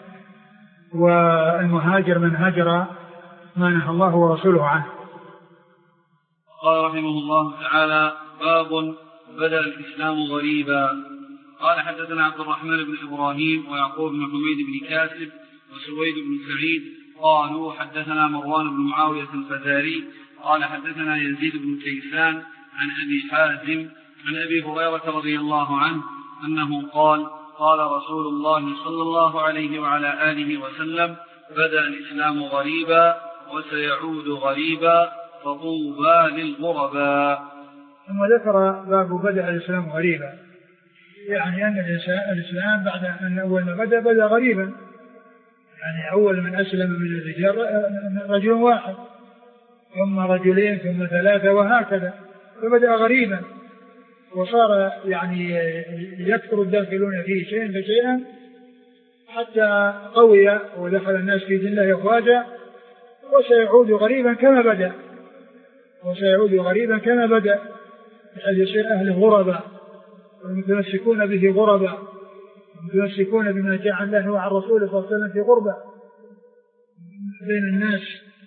والمهاجر من هجر ما نهى الله ورسوله عنه. قال رحمه الله تعالى: باب بدأ الإسلام غريبا. قال: حدثنا عبد الرحمن بن إبراهيم ويعقوب بن حميد بن كاسب وسويد بن سعيد قالوا: حدثنا مروان بن معاوية الفزاري قال: حدثنا يزيد بن كيسان عن أبي حازم عن أبي هريرة رضي الله عنه أنه قال: قال رسول الله صلى الله عليه وعلى آله وسلم: بدأ الإسلام غريبا وسيعود غريبا فطوبى للغرباء. ثم ذكر باب بدأ الإسلام غريبا، يعني أن الإسلام بعد أن أول ما بدأ غريبا، يعني أول من أسلم من الرجال رجل واحد ثم رجلين ثم ثلاثة وهكذا، فبدأ غريبا وصار يعني يكثر الداخلون فيه شيئا فشيئا حتى قوي ودخل الناس في دين الله أفواجا، وسيعود غريبا كما بدأ بحيث يصير أهله غربا والمتمسكون به غربا، المتمسكون بما جاء عن الله وعن رسوله صلى الله عليه وسلم في غربة بين الناس.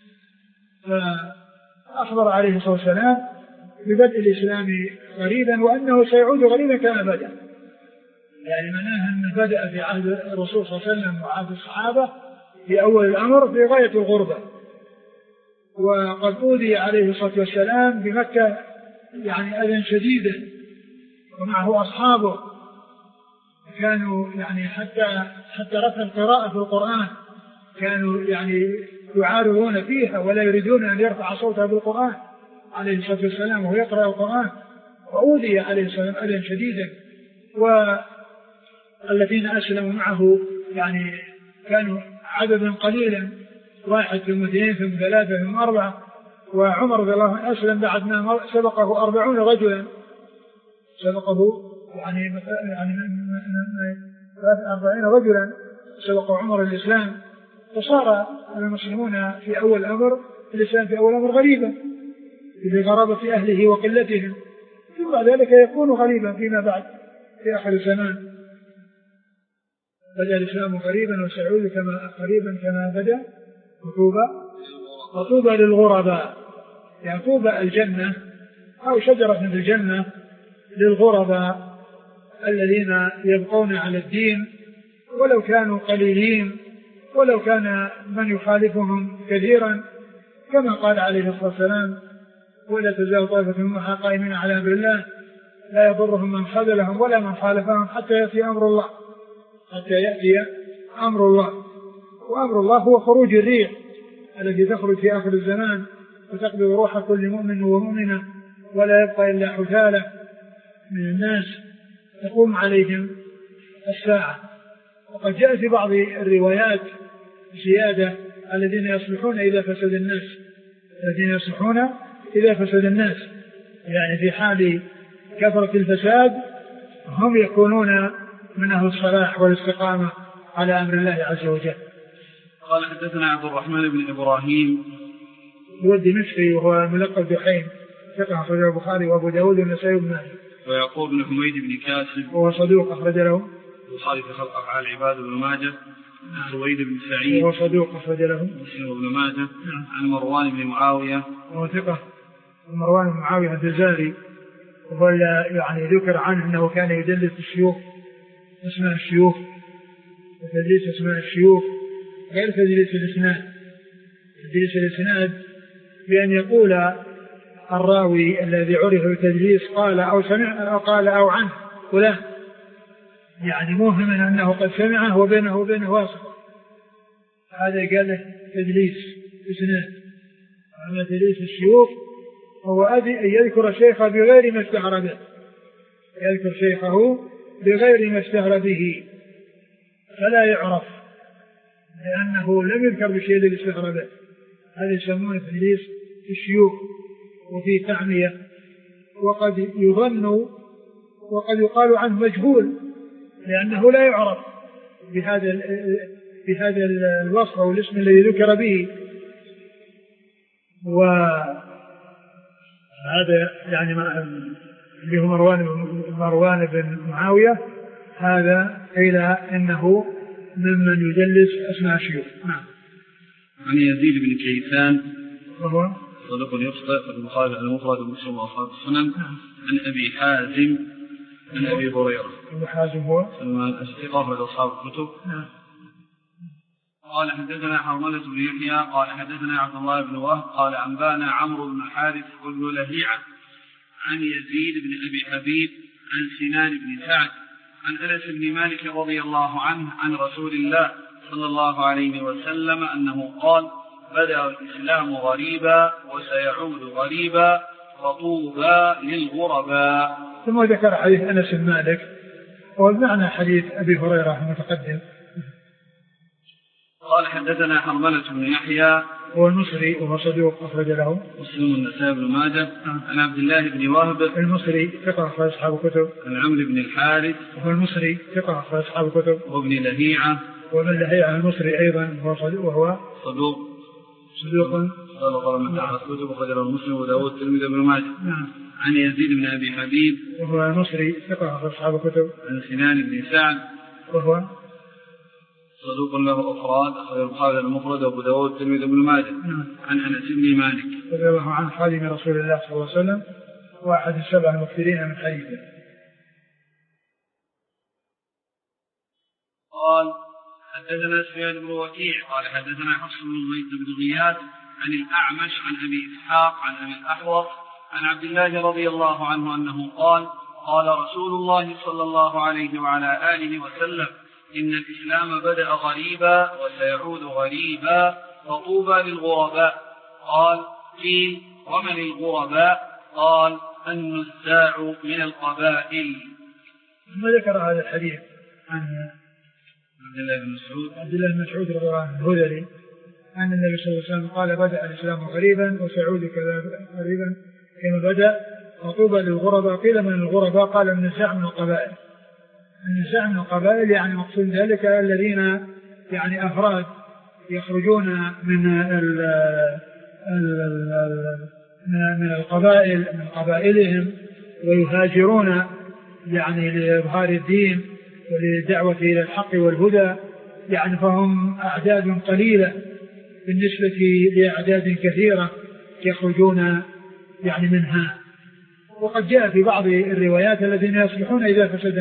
فأخبر عليه الصلاة والسلام ببدء الإسلام غريبا وأنه سيعود غريبا كما بدأ، يعني معناها أنه بدأ في عهد الرسول صلى الله عليه وسلم وعهد الصحابة في أول الأمر في غاية الغربة، وقد أوذي عليه الصلاة والسلام بمكة يعني أذى شديدا ومعه أصحابه كانوا يعني حتى رفع القراءة في القرآن كانوا يعني يعارضون فيها ولا يريدون أن يرفع صوته بالقرآن عليه الصلاة والسلام وهو يقرأ القرآن، وأوذي عليه الصلاة والسلام أذى شديدا. والذين أسلموا معه يعني كانوا عددا قليلا، 1 ثم 2 ثم 3 ثم 4، وعمر رضي الله عنه أسلم بعد ما سبقه 40 رجلا، يعني 40 رجلا سبق عمر الإسلام، فصار المسلمون في أول أمر الإسلام في أول أمر غريبا بغرابة أهله وقلتهم، ثم بعد ذلك يكون غريبا فيما بعد في آخر الزمان. بدأ الإسلام غريبا وسيعود كما بدأ وطوبى للغرباء، يعني طوبى الجنة أو شجرة في الجنة للغرباء الذين يبقون على الدين ولو كانوا قليلين ولو كان من يخالفهم كثيرا، كما قال عليه الصلاة والسلام: ولا تزال طائفة منهم قائمين على أمر الله لا يضرهم من خذلهم ولا من خالفهم حتى يأتي أمر الله. وأمر الله هو خروج الريح التي تخرج في آخر الزمان وتقبض روح كل مؤمن ومؤمنة ولا يبقى إلا حثالة، من الناس تقوم عليهم الساعة. وقد جاء في بعض الروايات زيادة الذين يصلحون إذا فسد الناس، الذين يصلحون إذا فسد الناس، يعني في حال كثرة الفساد هم يكونون من أهل الصلاح والاستقامة على أمر الله عز وجل. قال حدثنا عبد الرحمن بن إبراهيم هو الدمشقي وهو ملقب بحين، ثقة أخرجه البخاري وأبو داود والنسائي وابن ماجه. ويعقوب بن حميد بن كاسب وهو صدوق أخرج له البخاري في خلق أفعال العباد بن ماجه. سويد بن سعيد وهو صدوق أخرج له مسلم وابن ماجه. عن مروان بن معاوية وهو ثقة. مروان بن معاوية الجزاري وهو يعني ذكر عنه أنه كان يدلس الشيوخ، اسماء الشيوخ، وتدليس اسماء الشيوخ غير تدليس الإسناد. تدليس الإسناد بأن يقول الراوي الذي عرف بالتدليس قال أو سمع أو قال أو عنه فلان، يعني موهما أنه قد سمعه وبينه وبينه واسطة، هذا قال له تدليس إسناد. أما تدليس الشيوخ هو أن يذكر شيخه بغير ما اشتهر به، يذكر شيخه بغير ما اشتهر به فلا يعرف لأنه لم يذكر بشيء الذي اشتهر به، هذا يسمونه تدليس الشيوخ. وفي تعمية وقد يظن وقد يقال عنه مجهول لأنه لا يعرف بهذا الوصف أو الاسم الذي ذكر به. وهذا يعني اللي هو مروان بن معاوية، هذا قيل إنه ممن يدلس أسماء الشيوخ. نعم. عن يزيد بن كيسان وهو صدوق يخطئ في البخاري المفرد ومسلم وأصحاب السنن. عن أبي حازم عن أبي هريرة. أبو حازم هو سلمان الثقة في أصحاب الكتب. قال حدثنا حرملة بن يحيى قال حدثنا عبد الله بن وهب قال أنبانا عمرو بن حارث بن لهيعة عن يزيد بن أبي حبيب عن سنان بن سعد عن أنس بن مالك رضي الله عنه عن رسول الله صلى الله عليه وسلم أنه قال: بدأ الإسلام غريبا وسيعود غريبا فطوبى للغرباء. ثم ذكر حديث أنس بن مالك والمعنى حديث أبي هريرة المتقدم. قال حدثنا حرملة بن يحيى هو المصري وهو صدوق أخرج له مسلم والنسائي بن ماجه. عن عبد الله بن وهب المصري ثقة أخرج أصحاب الكتب. عن عمرو بن الحارث وهو المصري ثقة أخرج أصحاب الكتب. وابن لهيعة وابن لهيعة المصري أيضا وهو صدوق قال من تعرف الكتب وخرجه مسلم وداود الترمذي بن ماجه. عن يزيد بن أبي حبيب وهو المصري ثقة أخرج أصحاب الكتب. عن سنان بن سعد وهو صدوق له أفراد أخرج البخاري المفرد وأبو داود الترمذي بن ماجه. عن أنس بن مالك رضي الله عنه خادم رسول الله صلى الله عليه وسلم واحد السبع المكثرين من حديثه. قال حدثنا سفيان بن وكيع قال حدثنا حفص بن غياث عن الأعمش عن أبي إسحاق عن أبي الأحوص عن عبد الله رضي الله عنه أنه قال: قال رسول الله صلى الله عليه وعلى آله وسلم: إن الإسلام بدأ غريبا وسيعود غريبا فطوبى للغرباء. قال: قيل: ومن الغرباء؟ قال: النزاع من القبائل. ثم ذكر هذا الحديث عن عبد الله بن مسعود رضي الله عنه الهذلي أن النبي صلى الله عليه وسلم قال: بدأ الإسلام غريبا وسيعود غريبا كما بدأ فطوبى للغرباء. قيل: من الغرباء؟ قال: النزاع من القبائل. النزاع من القبائل يعني مقصود ذلك الذين يعني أفراد يخرجون من القبائل من قبائلهم ويهاجرون يعني لإظهار الدين وللدعوة إلى الحق والهدى، يعني فهم أعداد قليلة بالنسبة لأعداد كثيرة يخرجون يعني منها. وقد جاء في بعض الروايات الذين يصلحون إذا فسد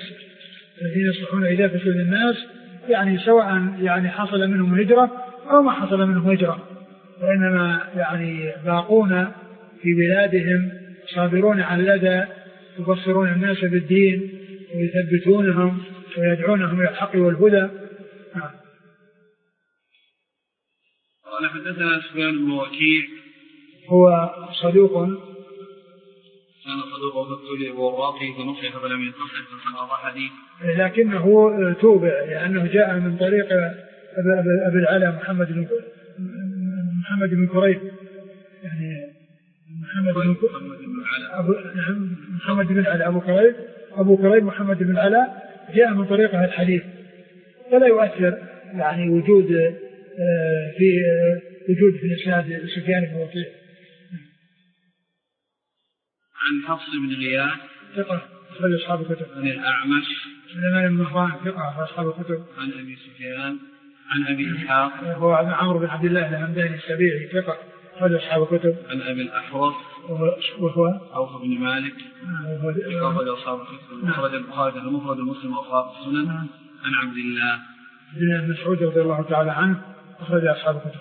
الناس يعني سواء يعني حصل منهم هجرة أو ما حصل منهم هجرة، وإنما يعني باقون في بلادهم صابرون على الأذى يبصرون الناس بالدين ويثبتونهم ويدعونهم إلى الحق والهدى. قال حدثنا سفيان بن وكيع هو صدوق كان صدوق فابتلي بوراقه فنصح فلم ينتصح فسقط حديث. لكنه توبع لأنه جاء من طريق أبي العلا محمد بن كريب، يعني محمد بن علا أبو كريب محمد بن علا جاء من طريقه الحديث، فلا يؤثر يعني وجود في الإسناد سفيان بن وكيع. عن حفص بن غياث ثقة أخرج أصحاب الكتب. عن الأعمش سليمان بن مهران ثقة أخرج أصحاب الكتب. عن أبي سفيان عن أبي إسحاق هو عمرو بن عبد الله الهمداني السبيعي ثقة أخرج أصحاب الكتب. عن أبي الأحوص وهو عوف بن مالك أخرج أصحاب الكتب. أخرج البخاري المفرد المسلم وأصحاب السنن. عن عبد الله بن مسعود رضي الله تعالى عنه أخرج أصحاب الكتب.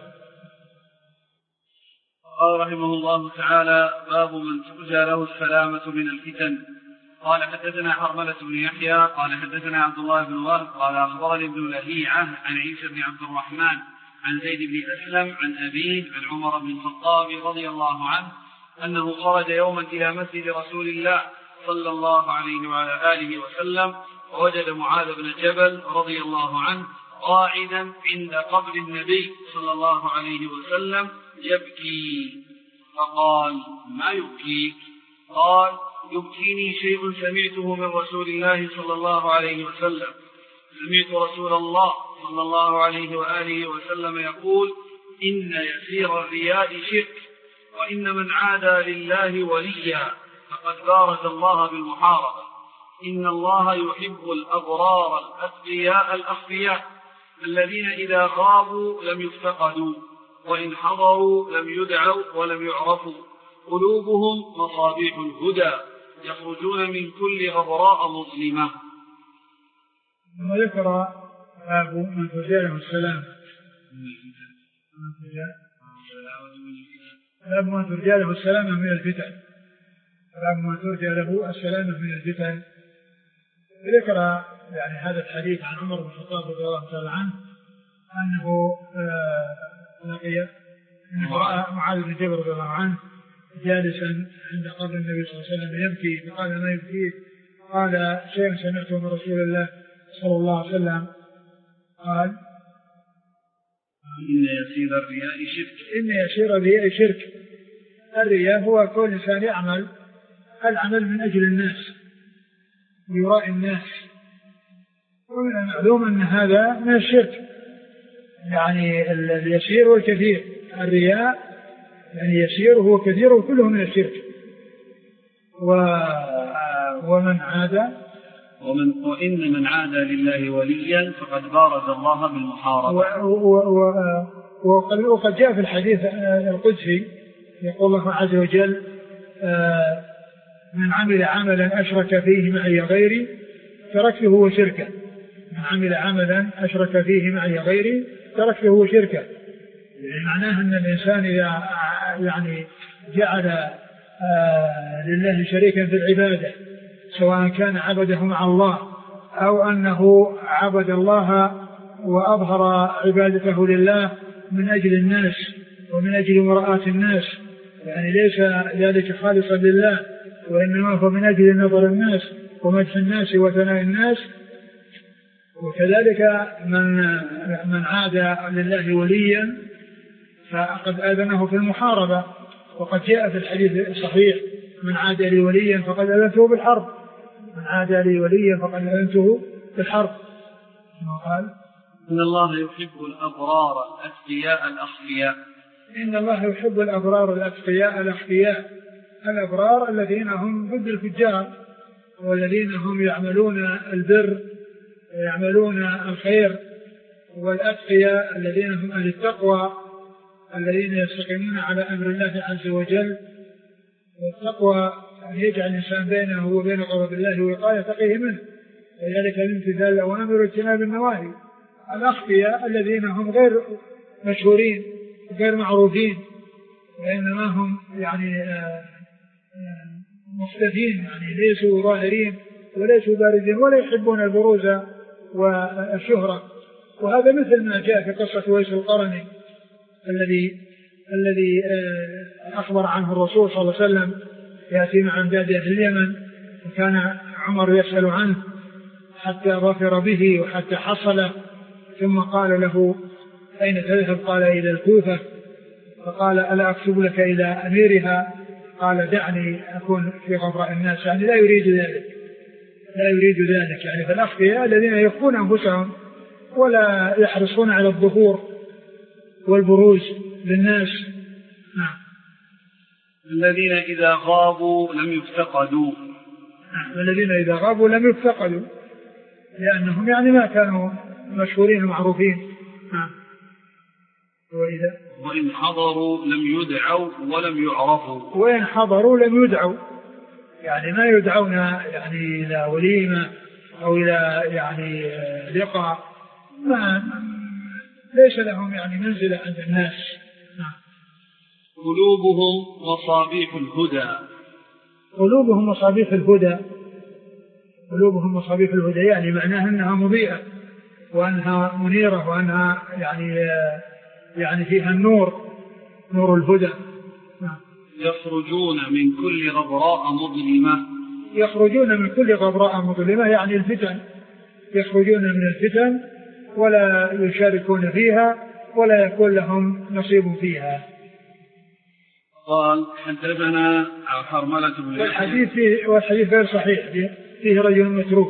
قال رحمه الله تعالى: باب من ترجى له السلامة من الفتن. قال حدثنا حرملة بن يحيى قال حدثنا عبد الله بن وهب قال أخبرني ابن لهيعة عن عيسى بن عبد الرحمن عن زيد بن أسلم عن أبيه عن عمر بن الخطاب رضي الله عنه أنه خرج يوما إلى مسجد رسول الله صلى الله عليه وعلى آله وسلم ووجد معاذ بن جبل رضي الله عنه قاعدا عند قبر النبي صلى الله عليه وسلم يبكي، فقال: ما يبكيك؟ قال: يبكيني شيء سمعته من رسول الله صلى الله عليه وسلم. سمعت رسول الله صلى الله عليه وآله وسلم يقول: إن يسير الرياء شرك، وإن من عادى لله وليا فقد بارز الله بالمحاربة. إن الله يحب الأبرار الأتقياء الأخفياء الذين إذا غابوا لم يفتقدوا، وإن حضروا لم يدعوا ولم يعرفوا، قلوبهم مصابيح الهدى يخرجون من كل غبراء مظلمة. ثم ذكر باب من ترجى له السلام باب من ترجى له السلامة من الفتن. باب من ترجى له السلامة من الفتن. ذكر يعني هذا الحديث عن عمر بن الخطاب رضي الله تعالى عنه أنه رأى معاذ بن جبل رضي الله عنه جالسا عند قبر النبي صلى الله عليه وسلم يبكي، فقال: ما يبكيك؟ قال: شيء سمعته من رسول الله صلى الله عليه وسلم. قال: إن يسير الرياء شرك. إن يسير الرياء شرك. الرياء هو كل إنسان يعمل العمل من أجل الناس، يرائي الناس، ومن المعلوم أن هذا من الشرك، يعني اليسير والكثير. الرياء يعني يسير هو كثير وكله من الشرك. ومن وإن من عادى لله وليا فقد بارز الله بالمحاربة. وقد جاء في الحديث القدسي يقول الله عز وجل: من عمل عملا أشرك فيه معي غيري تركته وشركه. من عمل عملا أشرك فيه معي غيري تركته وشركه. يعني معناه أن الإنسان إذا يعني جعل لله شريكا في العبادة، سواء كان عبده مع الله أو أنه عبد الله وأظهر عبادته لله من أجل الناس ومن أجل مراءة الناس، يعني ليس ذلك خالصا لله، وإنما هو من أجل نظر الناس ومدح الناس وثناء الناس. وكذلك من عاد لله وليا فقد آذنه في المحاربة. وقد جاء في الحديث الصحيح: من عاد لي وليا فقد آذنته بالحرب. من عاد لي وليا فقد آذنته بالحرب. قال: إن الله يحب الأبرار الأتقياء الأخفياء. إن الله يحب الأبرار الأتقياء الأخفياء. الأبرار الذين هم ضد الفجار، والذين هم يعملون البر ويعملون الخير، والأتقياء الذين هم أهل التقوى الذين يستقيمون على أمر الله عز وجل. والتقوى أن يجعل الإنسان بينه وبين غضب الله وقاية تقيه منه، وذلك الامتثال الأوامر واجتناب النواهي. الأخفياء الذين هم غير مشهورين غير معروفين، وإنما هم يعني مختفين، يعني ليسوا ظاهرين وليسوا بارزين ولا يحبون البروز والشهرة. وهذا مثل ما جاء في قصة ويس القرني الذي أخبر عنه الرسول صلى الله عليه وسلم يأتي مع أمداد أهل اليمن، وكان عمر يسأل عنه حتى ظفر به وحتى حصل، ثم قال له أين تذهب؟ قال إلى الكوفة. فقال ألا أكتب لك إلى أميرها؟ قال دعني أكون في غبراء الناس، يعني لا يريد ذلك يعني. فالأخفياء الذين يخفون أنفسهم ولا يحرصون على الظهور والبروز للناس. الذين إذا غابوا لم يفتقدوا. الذين إذا غابوا لم يفتقدوا، لأنهم يعني ما كانوا مشهورين ومعروفين. وإن حضروا لم يدعوا ولم يعرفوا. وإن حضروا لم يدعوا، يعني ما يدعون يعني إلى وليمة أو إلى يعني لقاء، ما ليس لهم يعني منزلة عند الناس. قلوبهم مصابيح الهدى. قلوبهم مصابيح الهدى. قلوبهم مصابيح الهدى يعني معناها أنها مضيئة وأنها منيرة وأنها يعني فيها النور، نور الهدى. يخرجون من كل غبراء مظلمة. يخرجون من كل غبراء مظلمة يعني الفتن، يخرجون من الفتن ولا يشاركون فيها ولا يكون لهم نصيب فيها. قال حدثنا حرملة بن والحديث غير صحيح، فيه رجل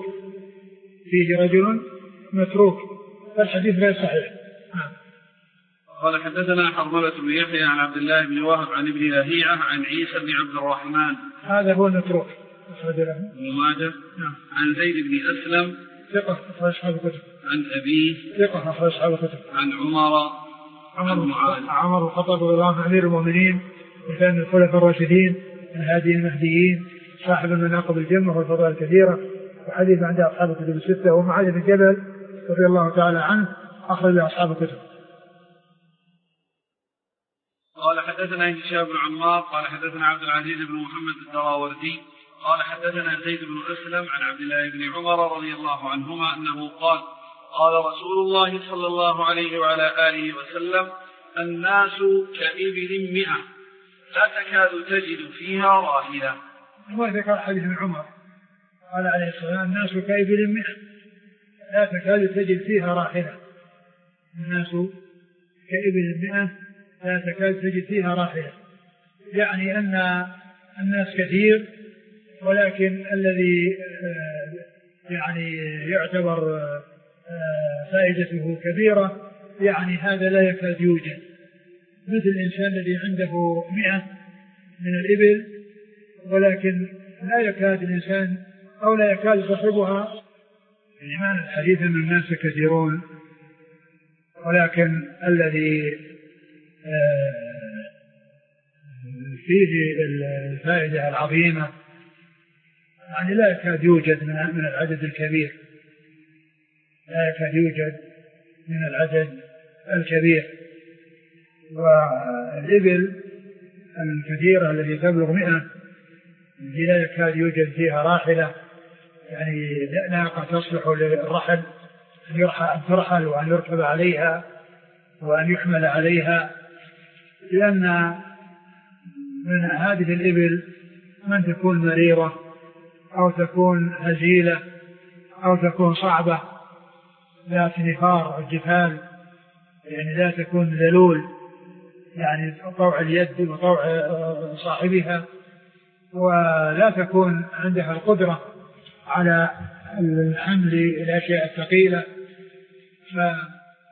متروك، فالحديث غير صحيح. قال حدثنا حرملة بن يحيى عن عبد الله بن وهب عن ابن لهيعة عن عيسى بن عبد الرحمن، هذا هو المتروك، ابن ماجه. عن زيد بن أسلم ثقة أخرج أصحاب الكتب. عن أبيه ثقة أخرج أصحاب الكتب. عن عمر الخطاب رضي الله عنه أمير المؤمنين وكان من الخلفاء الراشدين الهادي المهديين صاحب المناقب الجمة والفضائل الكثيرة، وحديث عند أصحاب الكتب الستة. ومعاذ بن جبل رضي الله تعالى عنه أخرج أصحاب الكتب. قال حدثنا هشام بن عمار قال حدثنا عبد العزيز بن محمد الدراوردي قال حدثنا زيد بن أسلم عن عبد الله بن عمر رضي الله عنهما أنه قال قال رسول الله صلى الله عليه وعلى آله وسلم الناس كإبل 100 لا تكاد تجد فيها راحلة. وذكر حديث ابن عمر قال عليه الصلاة والسلام الناس كإبل 100 لا تكاد تجد فيها راحلة. الناس كإبل 100 لا تكاد تجد فيها راحلة، يعني أن الناس كثير ولكن الذي يعني يعتبر فائدته كبيرة يعني هذا لا يكاد يوجد، مثل الإنسان الذي عنده 100 من الإبل ولكن لا يكاد الإنسان أو لا يكاد صاحبها. يعني الحديث أن الناس كثيرون ولكن الذي فيه الفائدة العظيمة يعني لا يكاد يوجد من العدد الكبير، لا يكاد يوجد من العدد الكبير. والإبل الكثيرة التي تبلغ 100 لا يكاد يوجد فيها راحلة، يعني ناقة تصلح للرحل أن ترحل وأن يركب عليها وأن يحمل عليها، لأن من هذه الإبل من تكون مريرة أو تكون هزيلة أو تكون صعبة ذات نفار الجفال، يعني لا تكون ذلول يعني طوع اليد وطوع صاحبها، ولا تكون عندها القدرة على الحمل الأشياء الثقيلة. فالناس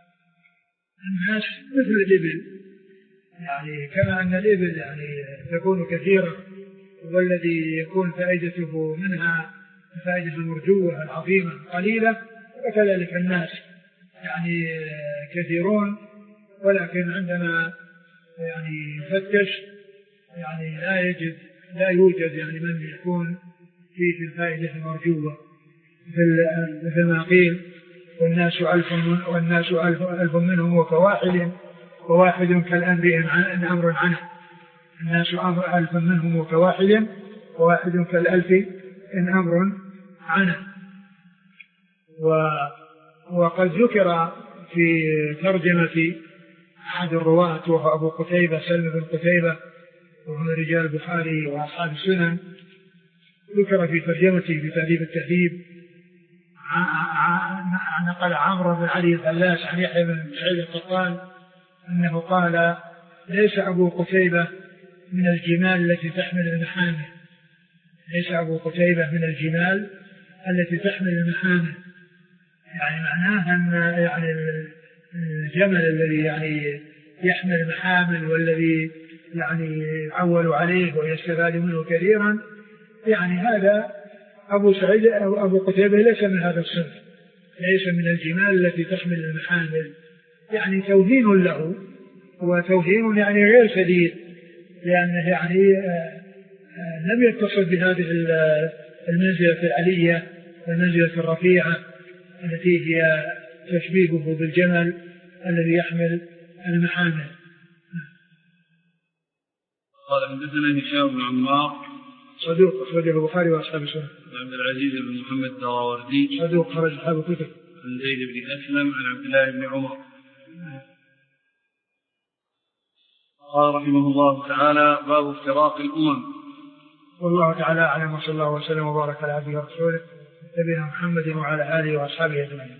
مثل الإبل، يعني كما أن الإبل يعني تكون كثيرة والذي يكون فائدته منها فائدة المرجوة العظيمة قليلة، وكذلك الناس يعني كثيرون ولكن عندما يعني يفتش يعني لا يوجد يعني من يكون فيه الفائدة المرجوة، مثل ما قيل والناس ألف منهم وكواحد وواحد كالأمر إن أمر عنه. الناس 1000 منهم وكواحد وواحد كالألف إن أمر عنه. وقد ذكر في ترجمة أحد الرواة وهو أبو قتيبة سلم بن قتيبة وهو رجال البخاري وأصحاب السنن. ذكر في ترجمته في تهذيب التهذيب نقل عمرو بن علي الفلاس عن يحيى بن سعيد القطان أنه قال: ليس أبو قتيبة من الجمال التي تحمل المحامل، ليس أبو قتيبة من الجمال التي تحمل المحامل. يعني معناها أن يعني الجمل الذي يعني يحمل المحامل والذي يعني يعول عليه ويستفاد منه كثيرا، يعني هذا أبو سعيد أو أبو قتيبة ليس من هذا الصنف، ليس من الجمال التي تحمل المحامل. يعني توهين له، وتوهين يعني غير شديد، لأنه يعني لم يتصل بهذه المنزلة العلية والمنزلة الرفيعة التي هي تشبيهه بالجمل الذي يحمل المحامل. قال: حدثنا هشام بن عمار صدوق أخرجه البخاري وأصحاب السنن. عبد العزيز بن محمد الدراوردي صدوق خرج أصحاب الكتب. عن زيد بن أسلم عن عبد الله بن عمر. قال رحمه الله تعالى: باب افتراق الأمم. والله تعالى أعلم، وصلى الله وسلم وبارك على عبده ورسوله نبينا محمد وعلى آله وأصحابه أجمعين.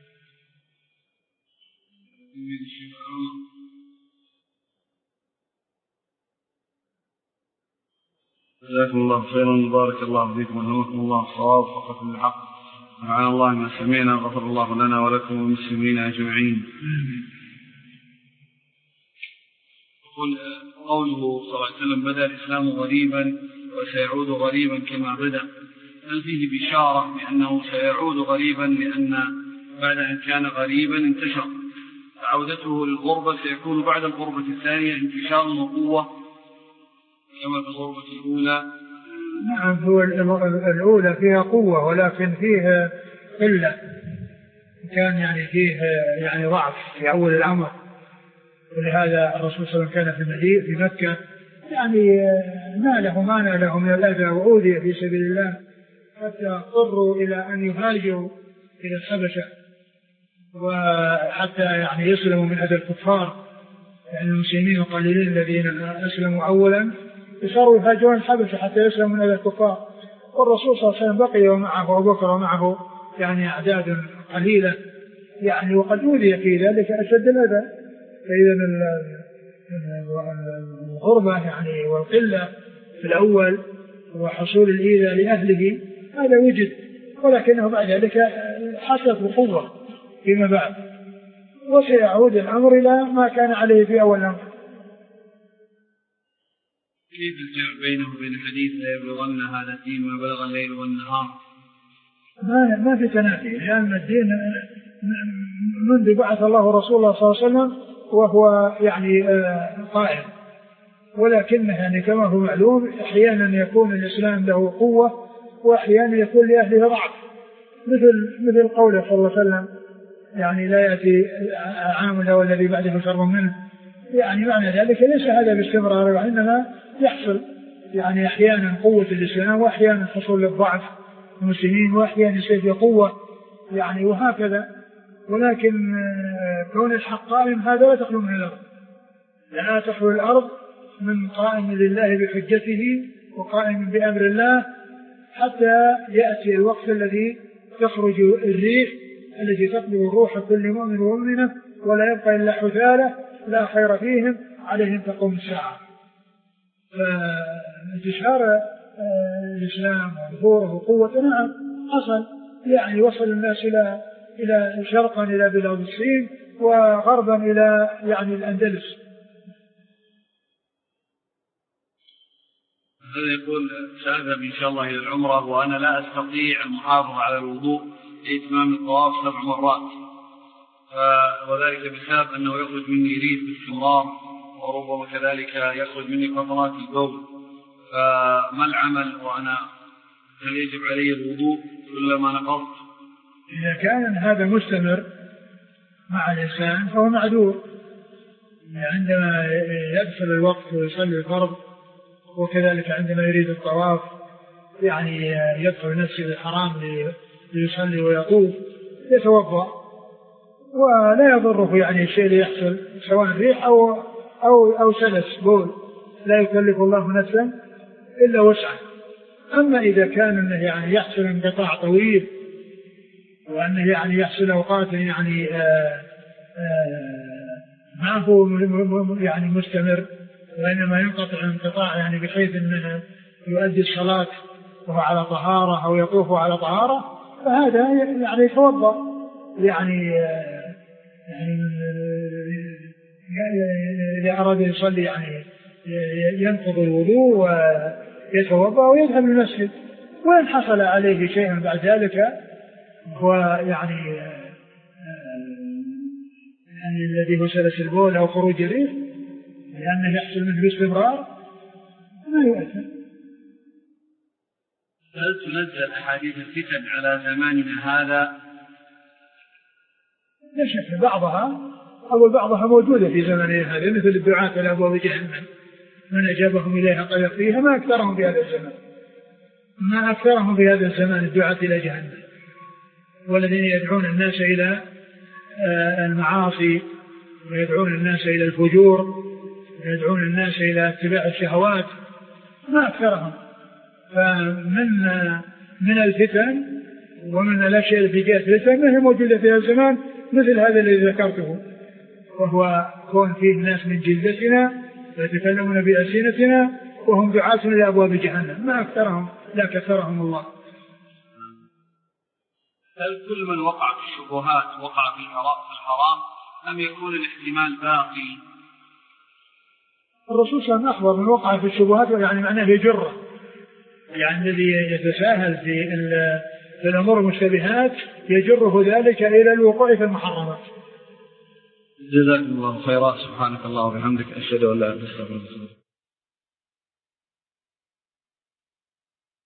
جزاكم الله خيرا، بارك الله فيكم ونهمكم الله الصواب وفقكم الحق، وعلى الله ما سمعنا، غفر الله لنا ولكم والمسلمين أجمعين. يقول: قوله صلى الله عليه وسلم: بدأ الإسلام غريبا وسيعود غريبا كما بدأ، هل فيه بشارة بأنه سيعود غريبا لأن بعد أن كان غريبا انتشر، فعودته للغربة سيكون بعد الغربة الثانية انتشار وقوة كما في الغربة الأولى؟ نعم، هو الأولى فيها قوة ولكن فيها قلة، كان يعني فيه يعني ضعف في أول الأمر، ولهذا الرسول صلى الله عليه وسلم كان في مكة يعني ناله ما ناله من الأذى وأوذي في سبيل الله حتى اضطروا إلى أن يهاجروا إلى الحبشة، وحتى يعني يسلموا من أذى الكفار، يعني المسلمين القليلين الذين أسلموا أولا صاروا يهاجرون الحبشة حتى يسلموا من أذى الكفار، والرسول صلى الله عليه وسلم بقي ومعه أبو بكر ومعه يعني أعداد قليلة يعني، وقد أوذي في ذلك أشد الأذى. فإذا الغربة يعني والقلة في الأول وحصول الإيذاء لأهله هذا وجد، ولكنه بعد ذلك حصلت بقوة فيما بعد، وسيعود الأمر إلى ما كان عليه في أول الأمر. كيف الجمع بينه وبين حديث لا يبلغن هذا الدين ما بلغ الليل والنهار؟ ما في تنافي، لأن الدين منذ بعث الله رسول الله صلى الله عليه وسلم وهو يعني قائم، ولكنه يعني كما هو معلوم أحيانا يكون الإسلام له قوة وأحيانا يكون لأهله ضعف، مثل قوله صلى الله عليه وسلم يعني لا يأتي عام له والذي بعده شر منه، يعني معنى ذلك ليس هذا باستمرار، وإنما يحصل يعني أحيانا قوة الإسلام وأحيانا حصول الضعف المسلمين وأحيانا يصير قوة يعني، وهكذا. ولكن كون الحق قائم هذا لا تخلو من الأرض، لا تخلو الأرض من قائم لله بحجته وقائم بأمر الله حتى يأتي الوقت الذي تخرج الريح التي تقبل الروح كل مؤمن ومؤمنة ولا يبقى إلا حثالة لا خير فيهم عليهم تقوم الساعة. فانتشار الإسلام وظهوره وقوة نعم حصل، يعني وصل الناس إلى شرقا إلى بلاد الصين وغربا إلى يعني الأندلس. هذا يقول: سأذهب إن شاء الله إلى العمرة وأنا لا أستطيع المحافظة على الوضوء لإتمام الطواف 7 مرات، وذلك بسبب أنه يخرج مني ريح باستمرار، وربما كذلك يخرج مني قطرات البول، فما العمل وأنا هل يجب علي الوضوء كلما نقضت؟ إذا كان هذا مستمر مع الإنسان فهو معذور، عندما يدخل الوقت ويصلي الفرض وكذلك عندما يريد الطواف يعني يدخل المسجد الحرام ليصلي ويطوف يتوضأ ولا يضره يعني الشيء اللي يحصل سواء ريح أو سلس بول، لا يكلف الله نفسا إلا وسعها. أما إذا كان أنه يعني يحصل انقطاع طويل وأنه يعني يحصل أوقات يعني ما هو يعني مستمر، وإنما ينقطع انقطاع يعني بحيث أنه يؤدي الصلاة وهو على طهارة أو يطوف على طهارة، فهذا يعني يتوضأ يعني إذا أراد يصلي يعني ينقض الوضوء ويتوضأ ويذهب للمسجد. وإن حصل عليه شيء بعد ذلك هو يعني الذي هو سلس البول أو خروج الريح لأنه يحصل منه باستمرار ما يؤثر. هل تنزل أحاديث الفتن على زماننا هذا؟ لا شك بعضها موجودة في زماننا هذا، مثل الدعاة إلى أبواب جهنم من أجابهم إليها قذف فيها، ما أكثرهم في هذا الزمان الدعاة إلى جهنم، والذين يدعون الناس إلى المعاصي ويدعون الناس إلى الفجور ويدعون الناس إلى اتباع الشهوات، ما أكثرهم. فمن الفتن ومن الأشياء التي جاءت الفتن ما هي موجودة في الزمان مثل هذا الذي ذكرته، وهو كون فيه الناس من جلدتنا ويتكلمون بألسنتنا وهم دعاة إلى أبواب جهنم، ما أكثرهم لا كثرهم الله. هل كل من وقع في الشبهات وقع في الحرام أم يكون الاحتمال باقي؟ الرسول صلى الله عليه وسلم أخبر من وقع في الشبهات يعني معناه يجره، يعني الذي يتساهل في الأمور المشتبهات يجره ذلك إلى الوقوع في المحرمات. جزاكم الله خيرا. سبحانك الله وبحمدك، أشهد أن لا إله إلا أنت.